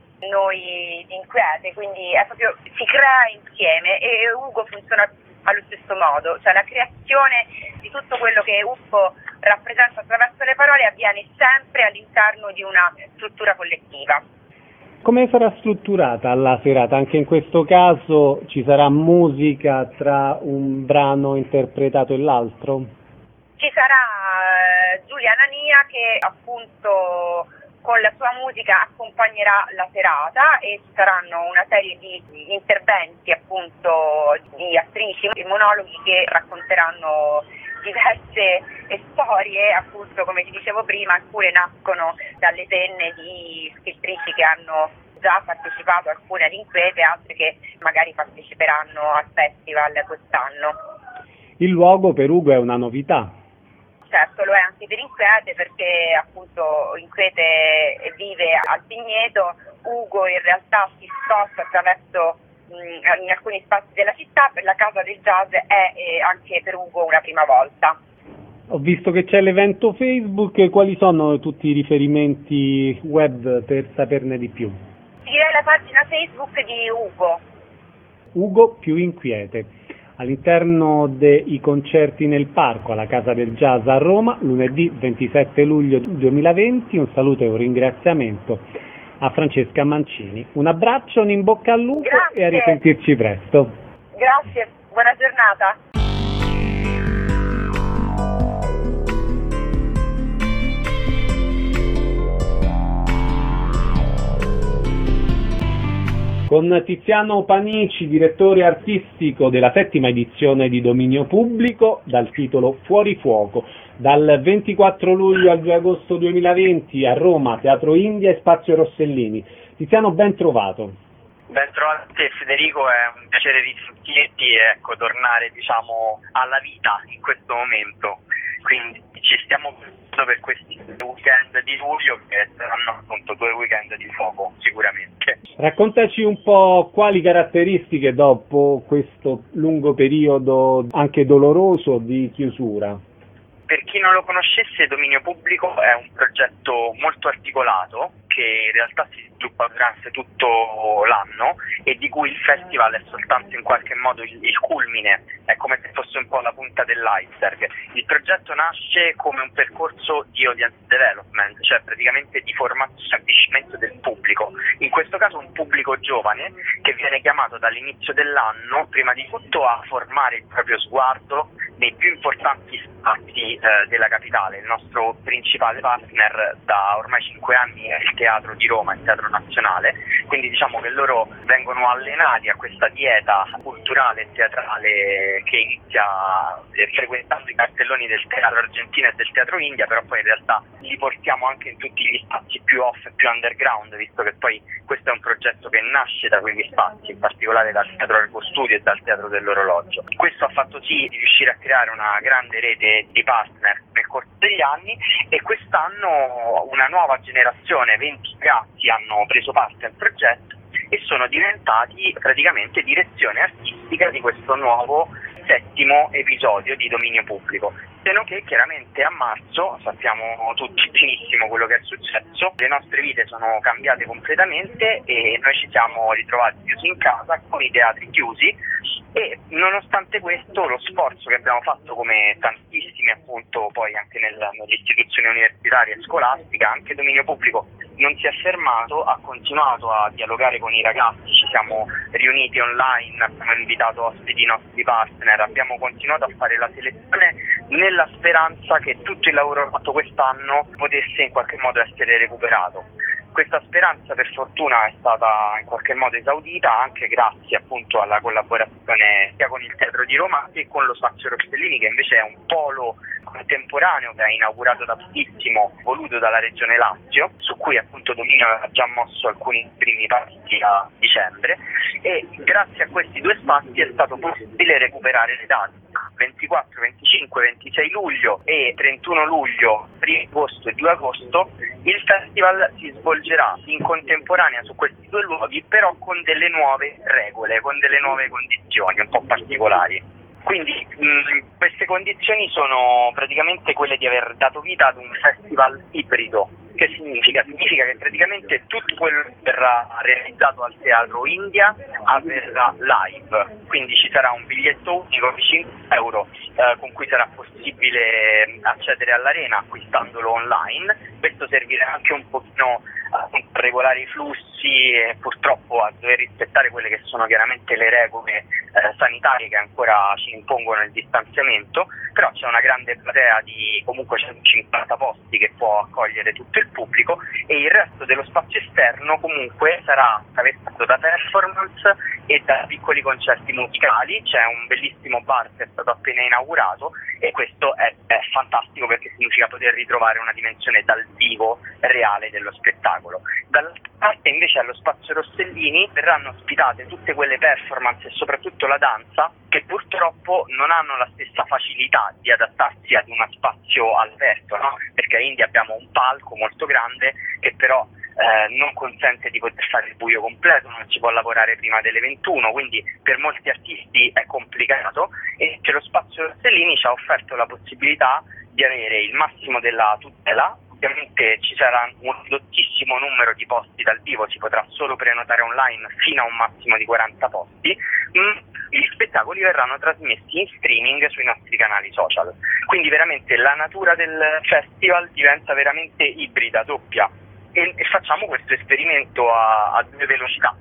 Speaker 16: noi di Inquiete, quindi è proprio, si crea insieme e Ugo funziona allo stesso modo, cioè la creazione di tutto quello che Ugo rappresenta attraverso le parole avviene sempre all'interno di una struttura collettiva.
Speaker 1: Come sarà strutturata la serata? Anche in questo caso ci sarà musica tra un brano interpretato e l'altro?
Speaker 16: Ci sarà Giulia Nania che appunto con la sua musica accompagnerà la serata e ci saranno una serie di interventi appunto di attrici e monologhi che racconteranno diverse storie, appunto come ti dicevo prima, alcune nascono dalle penne di scrittrici che hanno già partecipato, alcune ad Inquiete, altre che magari parteciperanno al festival quest'anno.
Speaker 1: Il luogo per Ugo è una novità.
Speaker 16: Certo, lo è anche per Inquiete perché appunto Inquiete vive al Pigneto, Ugo in realtà si sposta attraverso in alcuni spazi della città, per la Casa del Jazz è eh, anche per Ugo una prima volta.
Speaker 1: Ho visto che c'è l'evento Facebook, quali sono tutti i riferimenti web per saperne di più?
Speaker 16: Direi la pagina Facebook di Ugo.
Speaker 1: Ugo più Inquiete, all'interno dei concerti nel parco alla Casa del Jazz a Roma, lunedì ventisette luglio duemilaventi. Un saluto e un ringraziamento a Francesca Mancini. Un abbraccio, un in bocca al lupo.
Speaker 16: Grazie.
Speaker 1: E a risentirci presto.
Speaker 16: Grazie, buona giornata.
Speaker 1: Con Tiziano Panici, direttore artistico della settima edizione di Dominio Pubblico, dal titolo Fuori Fuoco, dal ventiquattro luglio al due agosto duemilaventi a Roma, Teatro India e Spazio Rossellini. Tiziano, ben trovato.
Speaker 17: Ben trovato a te, Federico, è un piacere risentirti e ecco, tornare diciamo alla vita in questo momento. Quindi ci stiamo per questi weekend di luglio che saranno appunto due weekend di fuoco sicuramente.
Speaker 1: Raccontaci un po' quali caratteristiche dopo questo lungo periodo anche doloroso di chiusura.
Speaker 17: Per chi non lo conoscesse, Dominio Pubblico è un progetto molto articolato che in realtà si sviluppa durante tutto l'anno e di cui il festival è soltanto in qualche modo il, il culmine, è come se fosse un po' la punta dell'iceberg. Il progetto nasce come un percorso di audience development, cioè praticamente di formazione e avvicinamento del pubblico, in questo caso un pubblico giovane che viene chiamato dall'inizio dell'anno prima di tutto a formare il proprio sguardo nei più importanti spazi eh, della capitale. Il nostro principale partner da ormai cinque anni è il Teatro di Roma, il Teatro Nazionale, quindi diciamo che loro vengono allenati a questa dieta culturale e teatrale che inizia eh, frequentando i cartelloni del Teatro Argentino e del Teatro India, però poi in realtà li portiamo anche in tutti gli spazi più off e più underground, visto che poi questo è un progetto che nasce da quegli spazi, in particolare dal Teatro Argo Studio e dal Teatro dell'Orologio. Questo ha fatto sì di riuscire a creare una grande rete di partner nel corso degli anni e quest'anno una nuova generazione, venti ragazzi, hanno preso parte al progetto e sono diventati praticamente direzione artistica di questo nuovo settimo episodio di Dominio Pubblico. Se non che chiaramente a marzo sappiamo tutti benissimo quello che è successo, le nostre vite sono cambiate completamente e noi ci siamo ritrovati chiusi in casa con i teatri chiusi e nonostante questo lo sforzo che abbiamo fatto come tantissimi appunto poi anche nel, nelle istituzioni universitarie e scolastiche, anche Dominio Pubblico non si è fermato, ha continuato a dialogare con i ragazzi, ci siamo riuniti online, abbiamo invitato ospiti i nostri partner, abbiamo continuato a fare la selezione nella speranza che tutto il lavoro fatto quest'anno potesse in qualche modo essere recuperato. Questa speranza per fortuna è stata in qualche modo esaudita anche grazie appunto alla collaborazione sia con il Teatro di Roma che con lo Spazio Rossellini, che invece è un polo contemporaneo che ha inaugurato da pochissimo, voluto dalla Regione Lazio, su cui appunto Dominio ha già mosso alcuni primi passi a dicembre, e grazie a questi due spazi è stato possibile recuperare le date ventiquattro, venticinque, ventisei luglio e trentuno luglio, primo agosto e due agosto. Il festival si svolgerà in contemporanea su questi due luoghi, però con delle nuove regole, con delle nuove condizioni un po' particolari. Quindi mh, queste condizioni sono praticamente quelle di aver dato vita ad un festival ibrido. Che significa? Significa che praticamente tutto quello che verrà realizzato al Teatro India avverrà live, quindi ci sarà un biglietto unico di cinque euro eh, con cui sarà possibile accedere all'arena acquistandolo online. Questo servirà anche un pochino a regolare i flussi e purtroppo a dover rispettare quelle che sono chiaramente le regole eh, sanitarie che ancora ci impongono il distanziamento, però c'è una grande platea di comunque centocinquanta posti che può accogliere tutto il pubblico e il resto dello spazio esterno comunque sarà attraversato da performance e da piccoli concerti musicali. C'è un bellissimo bar che è stato appena inaugurato e questo è, è fantastico perché significa poter ritrovare una dimensione dal vivo reale dello spettacolo. Dall'altra parte invece allo Spazio Rossellini verranno ospitate tutte quelle performance e soprattutto la danza che purtroppo non hanno la stessa facilità di adattarsi ad uno spazio all'aperto, no? Perché a India abbiamo un palco molto grande che però eh, non consente di poter fare il buio completo, non si può lavorare prima delle ventuno, quindi per molti artisti è complicato e che lo Spazio Rossellini ci ha offerto la possibilità di avere il massimo della tutela. Ovviamente ci sarà un ridottissimo numero di posti dal vivo, si potrà solo prenotare online fino a un massimo di quaranta posti. Gli spettacoli verranno trasmessi in streaming sui nostri canali social. Quindi veramente la natura del festival diventa veramente ibrida, doppia. E, e facciamo questo esperimento a, a due velocità.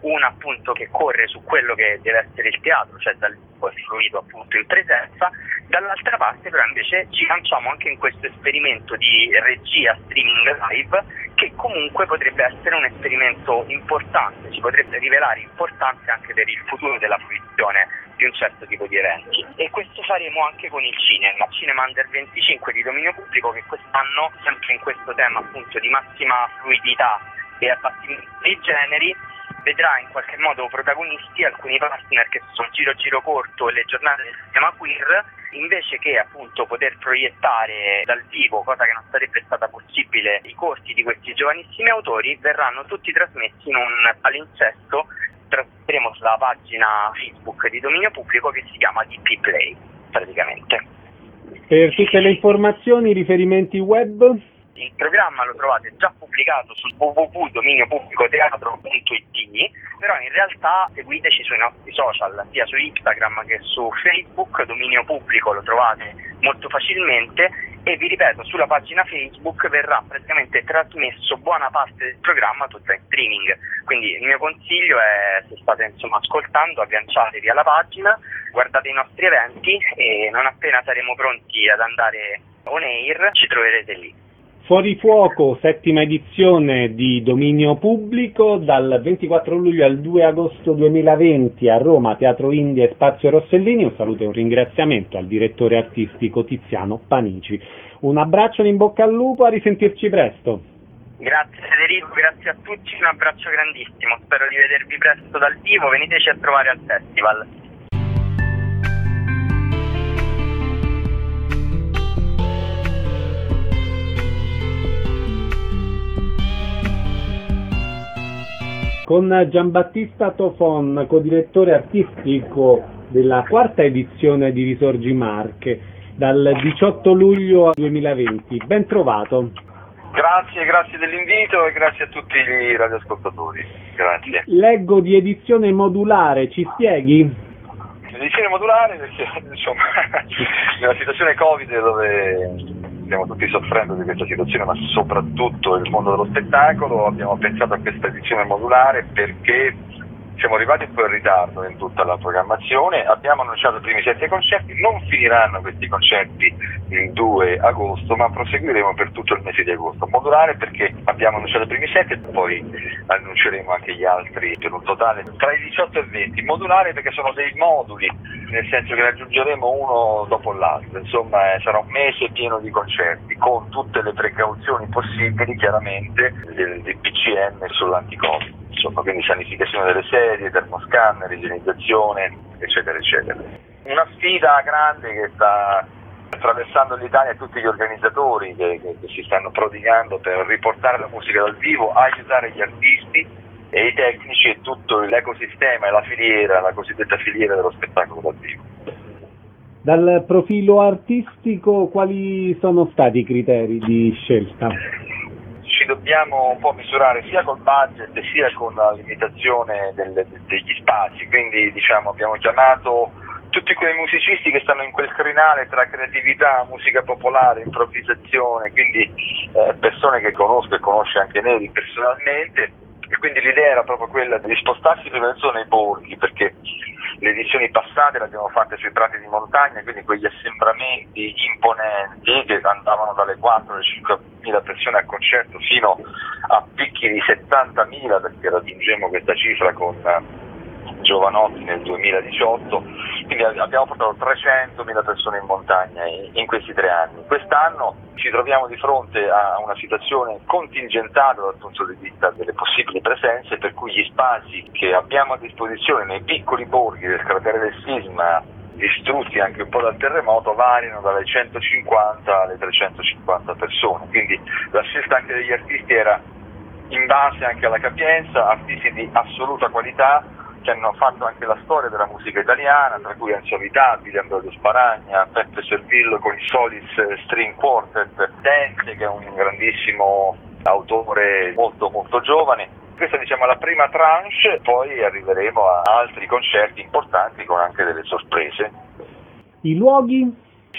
Speaker 17: una appunto che corre su quello che deve essere il teatro, cioè dal vivo è fluido appunto in presenza, dall'altra parte però invece ci lanciamo anche in questo esperimento di regia streaming live che comunque potrebbe essere un esperimento importante, ci potrebbe rivelare importante anche per il futuro della fruizione di un certo tipo di eventi. E questo faremo anche con il cinema, Cinema Under venticinque di dominio pubblico, che quest'anno, sempre in questo tema appunto di massima fluidità e abbattimento dei generi, vedrà in qualche modo protagonisti alcuni partner che sono Giro Giro Corto e le giornate del cinema queer, invece che appunto poter proiettare dal vivo, cosa che non sarebbe stata possibile, i corti di questi giovanissimi autori, verranno tutti trasmessi in un palinsesto. Trasmetteremo sulla pagina Facebook di dominio pubblico che si chiama D P Play praticamente.
Speaker 1: Per tutte le informazioni, riferimenti web?
Speaker 17: Il programma lo trovate già pubblicato sul w w w punto dominio pubblico teatro punto i t, però in realtà seguiteci sui nostri social, sia su Instagram che su Facebook. Dominio pubblico lo trovate molto facilmente e vi ripeto, sulla pagina Facebook verrà praticamente trasmesso buona parte del programma tutta in streaming, quindi il mio consiglio è, se state insomma ascoltando, agganciatevi alla pagina, guardate i nostri eventi e non appena saremo pronti ad andare on air ci troverete lì.
Speaker 1: Fuori fuoco, settima edizione di dominio pubblico, dal ventiquattro luglio al due agosto duemilaventi a Roma, Teatro India e Spazio Rossellini. Un saluto e un ringraziamento al direttore artistico Tiziano Panici. Un abbraccio in bocca al lupo, a risentirci presto.
Speaker 17: Grazie Federico, grazie a tutti, un abbraccio grandissimo, spero di vedervi presto dal vivo, veniteci a trovare al festival.
Speaker 1: Con Giambattista Tofon, codirettore artistico della quarta edizione di Risorgi Marche, dal diciotto luglio duemilaventi. Ben trovato.
Speaker 18: Grazie, grazie dell'invito e grazie a tutti i radioascoltatori. Grazie.
Speaker 1: Leggo di edizione modulare, ci spieghi?
Speaker 18: Edizione modulare perché insomma nella situazione Covid, dove stiamo tutti soffrendo di questa situazione, ma soprattutto il mondo dello spettacolo, abbiamo pensato a questa edizione modulare perché siamo arrivati un po' in ritardo in tutta la programmazione, abbiamo annunciato i primi sette concerti, non finiranno questi concerti il due agosto, ma proseguiremo per tutto il mese di agosto. Modulare perché abbiamo annunciato i primi sette, poi annunceremo anche gli altri per un totale tra i diciotto e i venti. Modulare perché sono dei moduli, nel senso che ne aggiungeremo uno dopo l'altro, insomma eh, sarà un mese pieno di concerti, con tutte le precauzioni possibili chiaramente del, del P C M sull'anti-Covid. Insomma, quindi sanificazione delle sedie, termoscanner, igienizzazione, eccetera, eccetera. Una sfida grande che sta attraversando l'Italia e tutti gli organizzatori che, che, che si stanno prodigando per riportare la musica dal vivo, aiutare gli artisti e i tecnici e tutto l'ecosistema e la filiera, la cosiddetta filiera dello spettacolo dal vivo.
Speaker 1: Dal profilo artistico, quali sono stati i criteri di scelta?
Speaker 18: Ci dobbiamo un po' misurare sia col budget sia con la limitazione del, degli spazi, quindi diciamo abbiamo chiamato tutti quei musicisti che stanno in quel crinale tra creatività, musica popolare, improvvisazione, quindi eh, persone che conosco e conosce anche Neri personalmente, e quindi l'idea era proprio quella di spostarsi prima di tutto nei borghi, perché le edizioni passate le abbiamo fatte sui prati di montagna, quindi quegli assembramenti imponenti che andavano dalle quattro alle cinquemila persone al concerto fino a picchi di settantamila, perché raggiungemmo questa cifra con Giovanotti nel duemiladiciotto, quindi abbiamo portato trecentomila persone in montagna in questi tre anni. Quest'anno ci troviamo di fronte a una situazione contingentata dal punto di vista delle possibili presenze, per cui gli spazi che abbiamo a disposizione nei piccoli borghi del cratere del sisma, distrutti anche un po' dal terremoto, variano dalle centocinquanta alle trecentocinquanta persone, quindi la scelta anche degli artisti era in base anche alla capienza, artisti di assoluta qualità che hanno fatto anche la storia della musica italiana, tra cui Enzo Abitabili, Ambrogio Sparagna, Peppe Servillo con il Solis String Quartet, Dente che è un grandissimo autore molto molto giovane. Questa diciamo è la prima tranche, poi arriveremo a altri concerti importanti con anche delle sorprese.
Speaker 1: I luoghi?
Speaker 18: I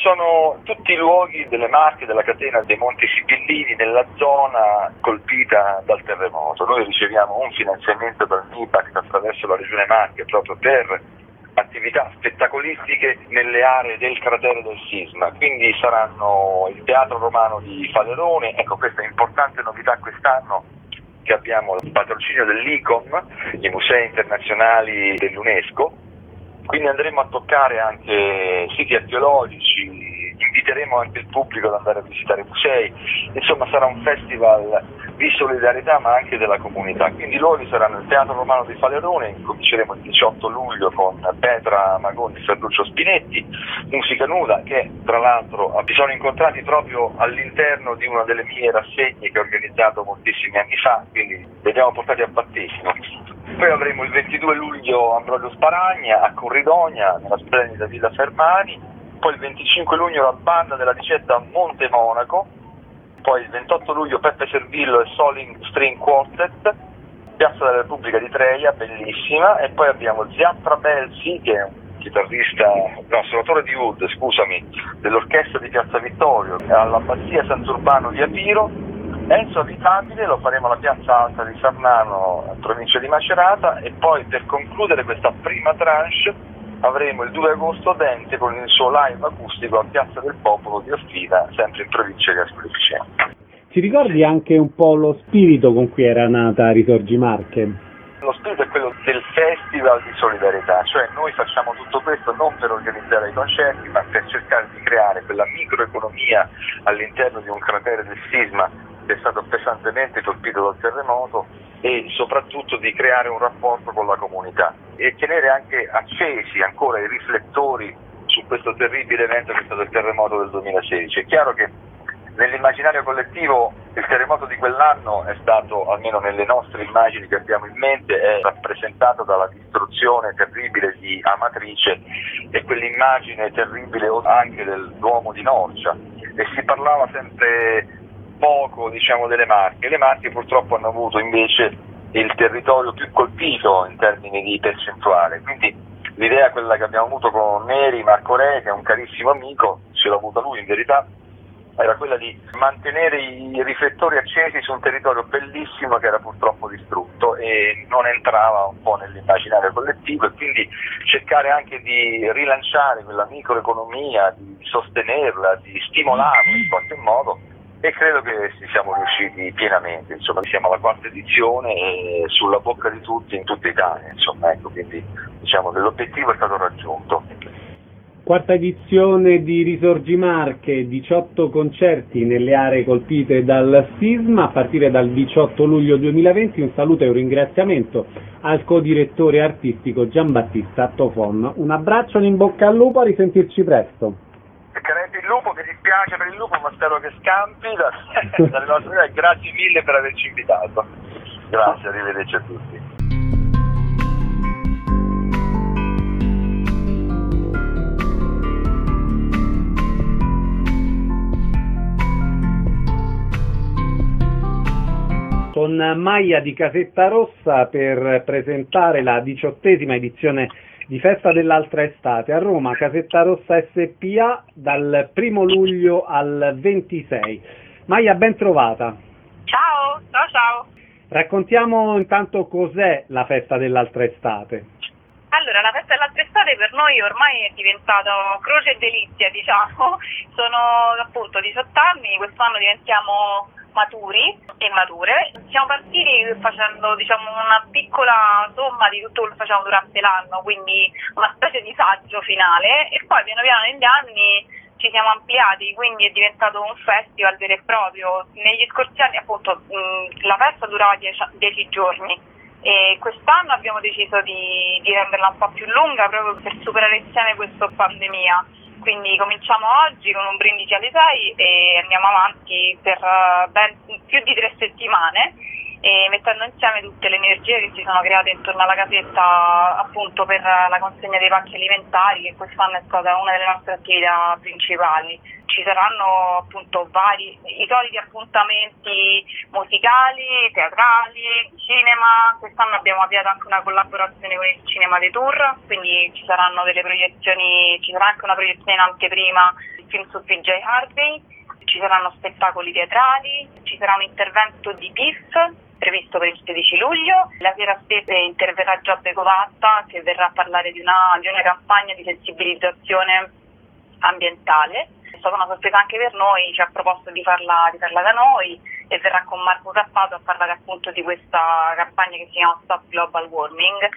Speaker 18: sono tutti i luoghi delle Marche, della catena dei Monti Sibillini, nella zona colpita dal terremoto. Noi riceviamo un finanziamento dal MIPACT attraverso la Regione Marche proprio per attività spettacolistiche nelle aree del cratere del sisma, quindi saranno il Teatro Romano di Falerone. Ecco, questa è importante novità quest'anno, che abbiamo il patrocinio dell'I C O M, i musei internazionali dell'UNESCO, quindi andremo a toccare anche siti archeologici, inviteremo anche il pubblico ad andare a visitare musei, insomma sarà un festival di solidarietà ma anche della comunità. Quindi i luoghi saranno il Teatro Romano di Falerone, incominceremo il diciotto luglio con Petra Magoni e Ferruccio Spinetti, musica nuda, che tra l'altro si sono incontrati proprio all'interno di una delle mie rassegne che ho organizzato moltissimi anni fa, quindi li abbiamo portati a battesimo. Poi avremo il ventidue luglio Ambrogio Sparagna a Corridonia, nella splendida Villa Fermani, poi il venticinque luglio la banda della ricetta a Monte Monaco, poi il ventotto luglio Peppe Servillo e Soling String Quartet, Piazza della Repubblica di Treia, bellissima, e poi abbiamo Ziatra Belsi, che è un chitarrista, no, suonatore di oud, scusami, dell'orchestra di Piazza Vittorio, all'Abbazia Sant'Urbano di Apiro, Enzo Abitabile, lo faremo alla Piazza Alta di Sarnano, provincia di Macerata, e poi per concludere questa prima tranche avremo il due agosto Dente con il suo live acustico a Piazza del Popolo di Ospina, sempre in provincia di Ascoli Piceno.
Speaker 1: Ci ricordi anche un po' lo spirito con cui era nata Risorgi Marche?
Speaker 18: Lo spirito è quello del festival di solidarietà, cioè noi facciamo tutto questo non per organizzare i concerti, ma per cercare di creare quella microeconomia all'interno di un cratere del sisma che è stato pesantemente colpito dal terremoto, e soprattutto di creare un rapporto con la comunità e tenere anche accesi ancora i riflettori su questo terribile evento che è stato il terremoto del duemilasedici. È chiaro che nell'immaginario collettivo il terremoto di quell'anno è stato, almeno nelle nostre immagini che abbiamo in mente, è rappresentato dalla distruzione terribile di Amatrice e quell'immagine terribile anche del Duomo di Norcia, e si parlava sempre poco, diciamo, delle Marche. Le Marche purtroppo hanno avuto invece il territorio più colpito in termini di percentuale, quindi l'idea, quella che abbiamo avuto con Neri, Marco Re, che è un carissimo amico, ce l'ha avuta lui in verità, era quella di mantenere i riflettori accesi su un territorio bellissimo che era purtroppo distrutto e non entrava un po' nell'immaginario collettivo, e quindi cercare anche di rilanciare quella microeconomia, di sostenerla, di stimolarla in qualche modo, e credo che ci siamo riusciti pienamente. Insomma, siamo alla quarta edizione e sulla bocca di tutti in tutta Italia, insomma, ecco, quindi diciamo che l'obiettivo è stato raggiunto.
Speaker 1: Quarta edizione di Risorgi Marche, diciotto concerti nelle aree colpite dal sisma a partire dal diciotto luglio duemilaventi. Un saluto e un ringraziamento al co-direttore artistico Giambattista Tofon. Un abbraccio, in bocca al lupo, a risentirci presto.
Speaker 18: Caretti il lupo, mi dispiace per il lupo, ma spero che scampi da, dalle nostre idee. Grazie mille per averci invitato. Grazie, arrivederci a tutti.
Speaker 1: Con Maia di Casetta Rossa per presentare la diciottesima edizione di Festa dell'Altra Estate a Roma, Casetta Rossa S P A, dal primo luglio al ventisei. Maia, ben trovata.
Speaker 16: Ciao, ciao ciao.
Speaker 1: Raccontiamo intanto cos'è la Festa dell'Altra Estate.
Speaker 16: Allora, la Festa dell'Altra Estate per noi ormai è diventato croce e delizia, diciamo. Sono appunto diciotto anni, quest'anno diventiamo maturi e mature. Siamo partiti facendo, diciamo, una piccola somma di tutto quello che facciamo durante l'anno, quindi una specie di saggio finale, e poi piano piano negli anni ci siamo ampliati, quindi è diventato un festival vero e proprio. Negli scorsi anni appunto mh, la festa durava dieci giorni, e quest'anno abbiamo deciso di, di renderla un po' più lunga proprio per superare insieme questa pandemia. Quindi cominciamo oggi con un brindisi alle sei e andiamo avanti per ben più di tre settimane, e mettendo insieme tutte le energie che si sono create intorno alla casetta appunto per la consegna dei pacchi alimentari, che quest'anno è stata una delle nostre attività principali. Ci saranno appunto vari, i soliti appuntamenti musicali, teatrali, cinema. Quest'anno abbiamo avviato anche una collaborazione con il Cinema dei Tour, quindi ci saranno delle proiezioni, ci sarà anche una proiezione in anteprima film su P J Harvey, ci saranno spettacoli teatrali, ci sarà un intervento di P I F previsto per il sedici luglio. La sera stessa interverrà Giobbe Covatta, che verrà a parlare di una, di una campagna di sensibilizzazione ambientale. È stata una sorpresa anche per noi, ci ha proposto di farla, di farla da noi, e verrà con Marco Cappato a parlare appunto di questa campagna che si chiama Stop Global Warming.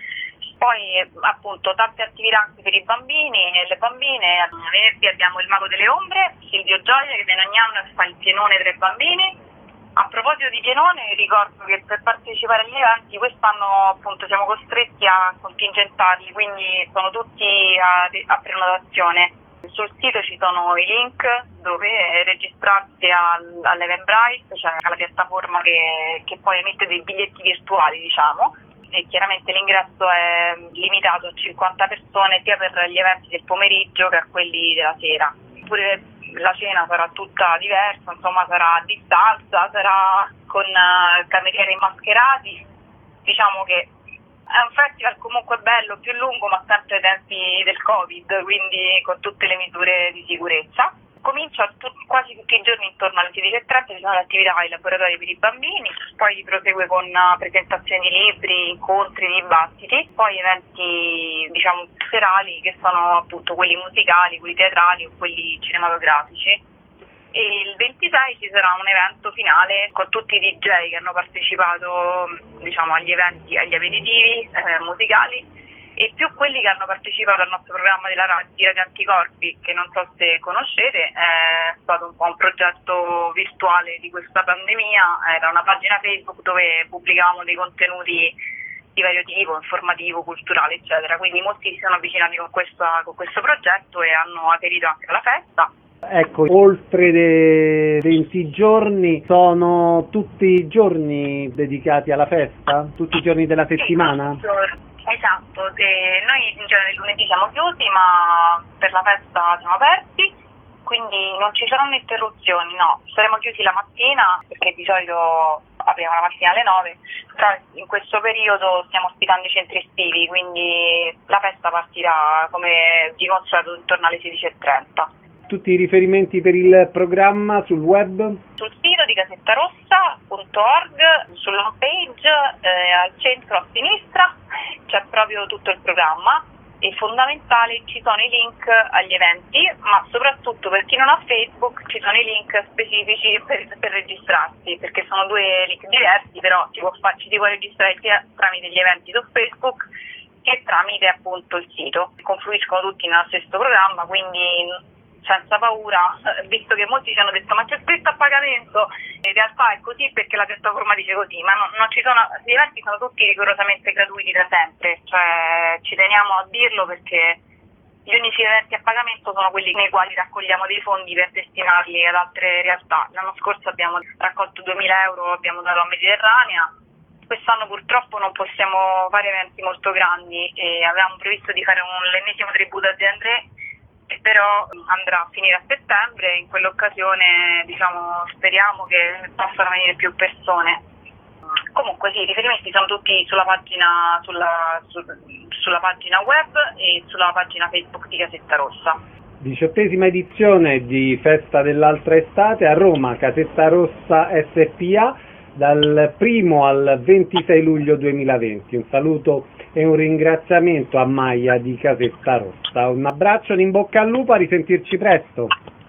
Speaker 16: Poi appunto tante attività anche per i bambini e le bambine. Venerdì abbiamo il Mago delle Ombre, Silvio Gioia, che viene ogni anno e fa il pienone tra i bambini. A proposito di pienone, ricordo che per partecipare agli eventi quest'anno appunto siamo costretti a contingentarli, quindi sono tutti a, a prenotazione. Sul sito ci sono i link dove registrarsi al, all'Eventbrite, cioè alla piattaforma che, che poi emette dei biglietti virtuali, diciamo, e chiaramente l'ingresso è limitato a cinquanta persone sia per gli eventi del pomeriggio che a quelli della sera. Pure la cena sarà tutta diversa, insomma sarà a distanza, sarà con uh, camerieri mascherati. Diciamo che è un festival comunque bello, più lungo, ma sempre ai tempi del Covid, quindi con tutte le misure di sicurezza. Comincia tut- quasi tutti i giorni intorno alle sedici e trenta, ci sono le attività ai laboratori per i bambini, poi prosegue con uh, presentazioni di libri, incontri, dibattiti, poi eventi diciamo serali che sono appunto quelli musicali, quelli teatrali o quelli cinematografici. E il ventisei ci sarà un evento finale con tutti i D J che hanno partecipato diciamo agli eventi, agli aperitivi eh, musicali, e più quelli che hanno partecipato al nostro programma della radio, di Radio Anticorpi, che non so se conoscete, è stato un po' un progetto virtuale di questa pandemia. Era una pagina Facebook dove pubblicavamo dei contenuti di vario tipo, informativo, culturale, eccetera. Quindi molti si sono avvicinati con, questa, con questo progetto e hanno aderito anche alla festa.
Speaker 1: Ecco, oltre dei venti giorni, sono tutti i giorni dedicati alla festa? Tutti i giorni della settimana?
Speaker 16: Sì, esatto, e noi in genere lunedì siamo chiusi, ma per la festa siamo aperti, quindi non ci saranno interruzioni, no. Saremo chiusi la mattina, perché di solito apriamo la mattina alle nove, però in questo periodo stiamo ospitando i centri estivi, quindi la festa partirà come di consueto intorno alle sedici e trenta.
Speaker 1: Tutti i riferimenti per il programma sul web?
Speaker 16: Sul sito di gazettarossa punto org, sull'home page, eh, al centro a sinistra c'è proprio tutto il programma, e fondamentale ci sono i link agli eventi, ma soprattutto per chi non ha Facebook ci sono i link specifici per, per registrarsi, perché sono due link diversi, però ci, può fa- ci si può registrare sia tramite gli eventi su Facebook che tramite appunto il sito. Confluiscono tutti nello stesso programma, quindi senza paura, visto che molti ci hanno detto ma c'è scritto a pagamento, in realtà è così perché la piattaforma dice così, ma non, non ci sono, gli eventi sono tutti rigorosamente gratuiti da sempre, cioè ci teniamo a dirlo perché gli unici eventi a pagamento sono quelli nei quali raccogliamo dei fondi per destinarli ad altre realtà. L'anno scorso abbiamo raccolto duemila euro, abbiamo dato a Mediterranea. Quest'anno purtroppo non possiamo fare eventi molto grandi e avevamo previsto di fare un, l'ennesimo tributo a De André, che però andrà a finire a settembre. In quell'occasione diciamo speriamo che possano venire più persone. Comunque sì, i riferimenti sono tutti sulla pagina sulla, su, sulla pagina web e sulla pagina Facebook di Casetta Rossa.
Speaker 1: Diciottesima edizione di Festa dell'Altra Estate a Roma, Casetta Rossa S P A, dal primo al ventisei luglio duemilaventi. Un saluto e un ringraziamento a Maia di Casetta Rossa. Un abbraccio, in bocca al lupo, a risentirci presto.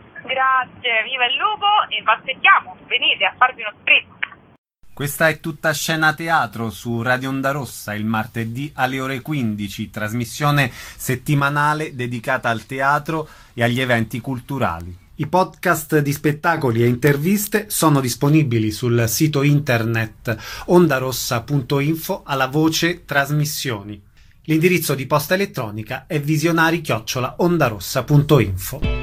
Speaker 16: Grazie, viva il lupo, e vi aspettiamo, venite a farvi uno spritz.
Speaker 19: Questa è Tutta Scena Teatro su Radio Onda Rossa, il martedì alle ore quindici, trasmissione settimanale dedicata al teatro e agli eventi culturali. I podcast di spettacoli e interviste sono disponibili sul sito internet ondarossa punto info alla voce trasmissioni. L'indirizzo di posta elettronica è visionari chiocciola ondarossa punto info.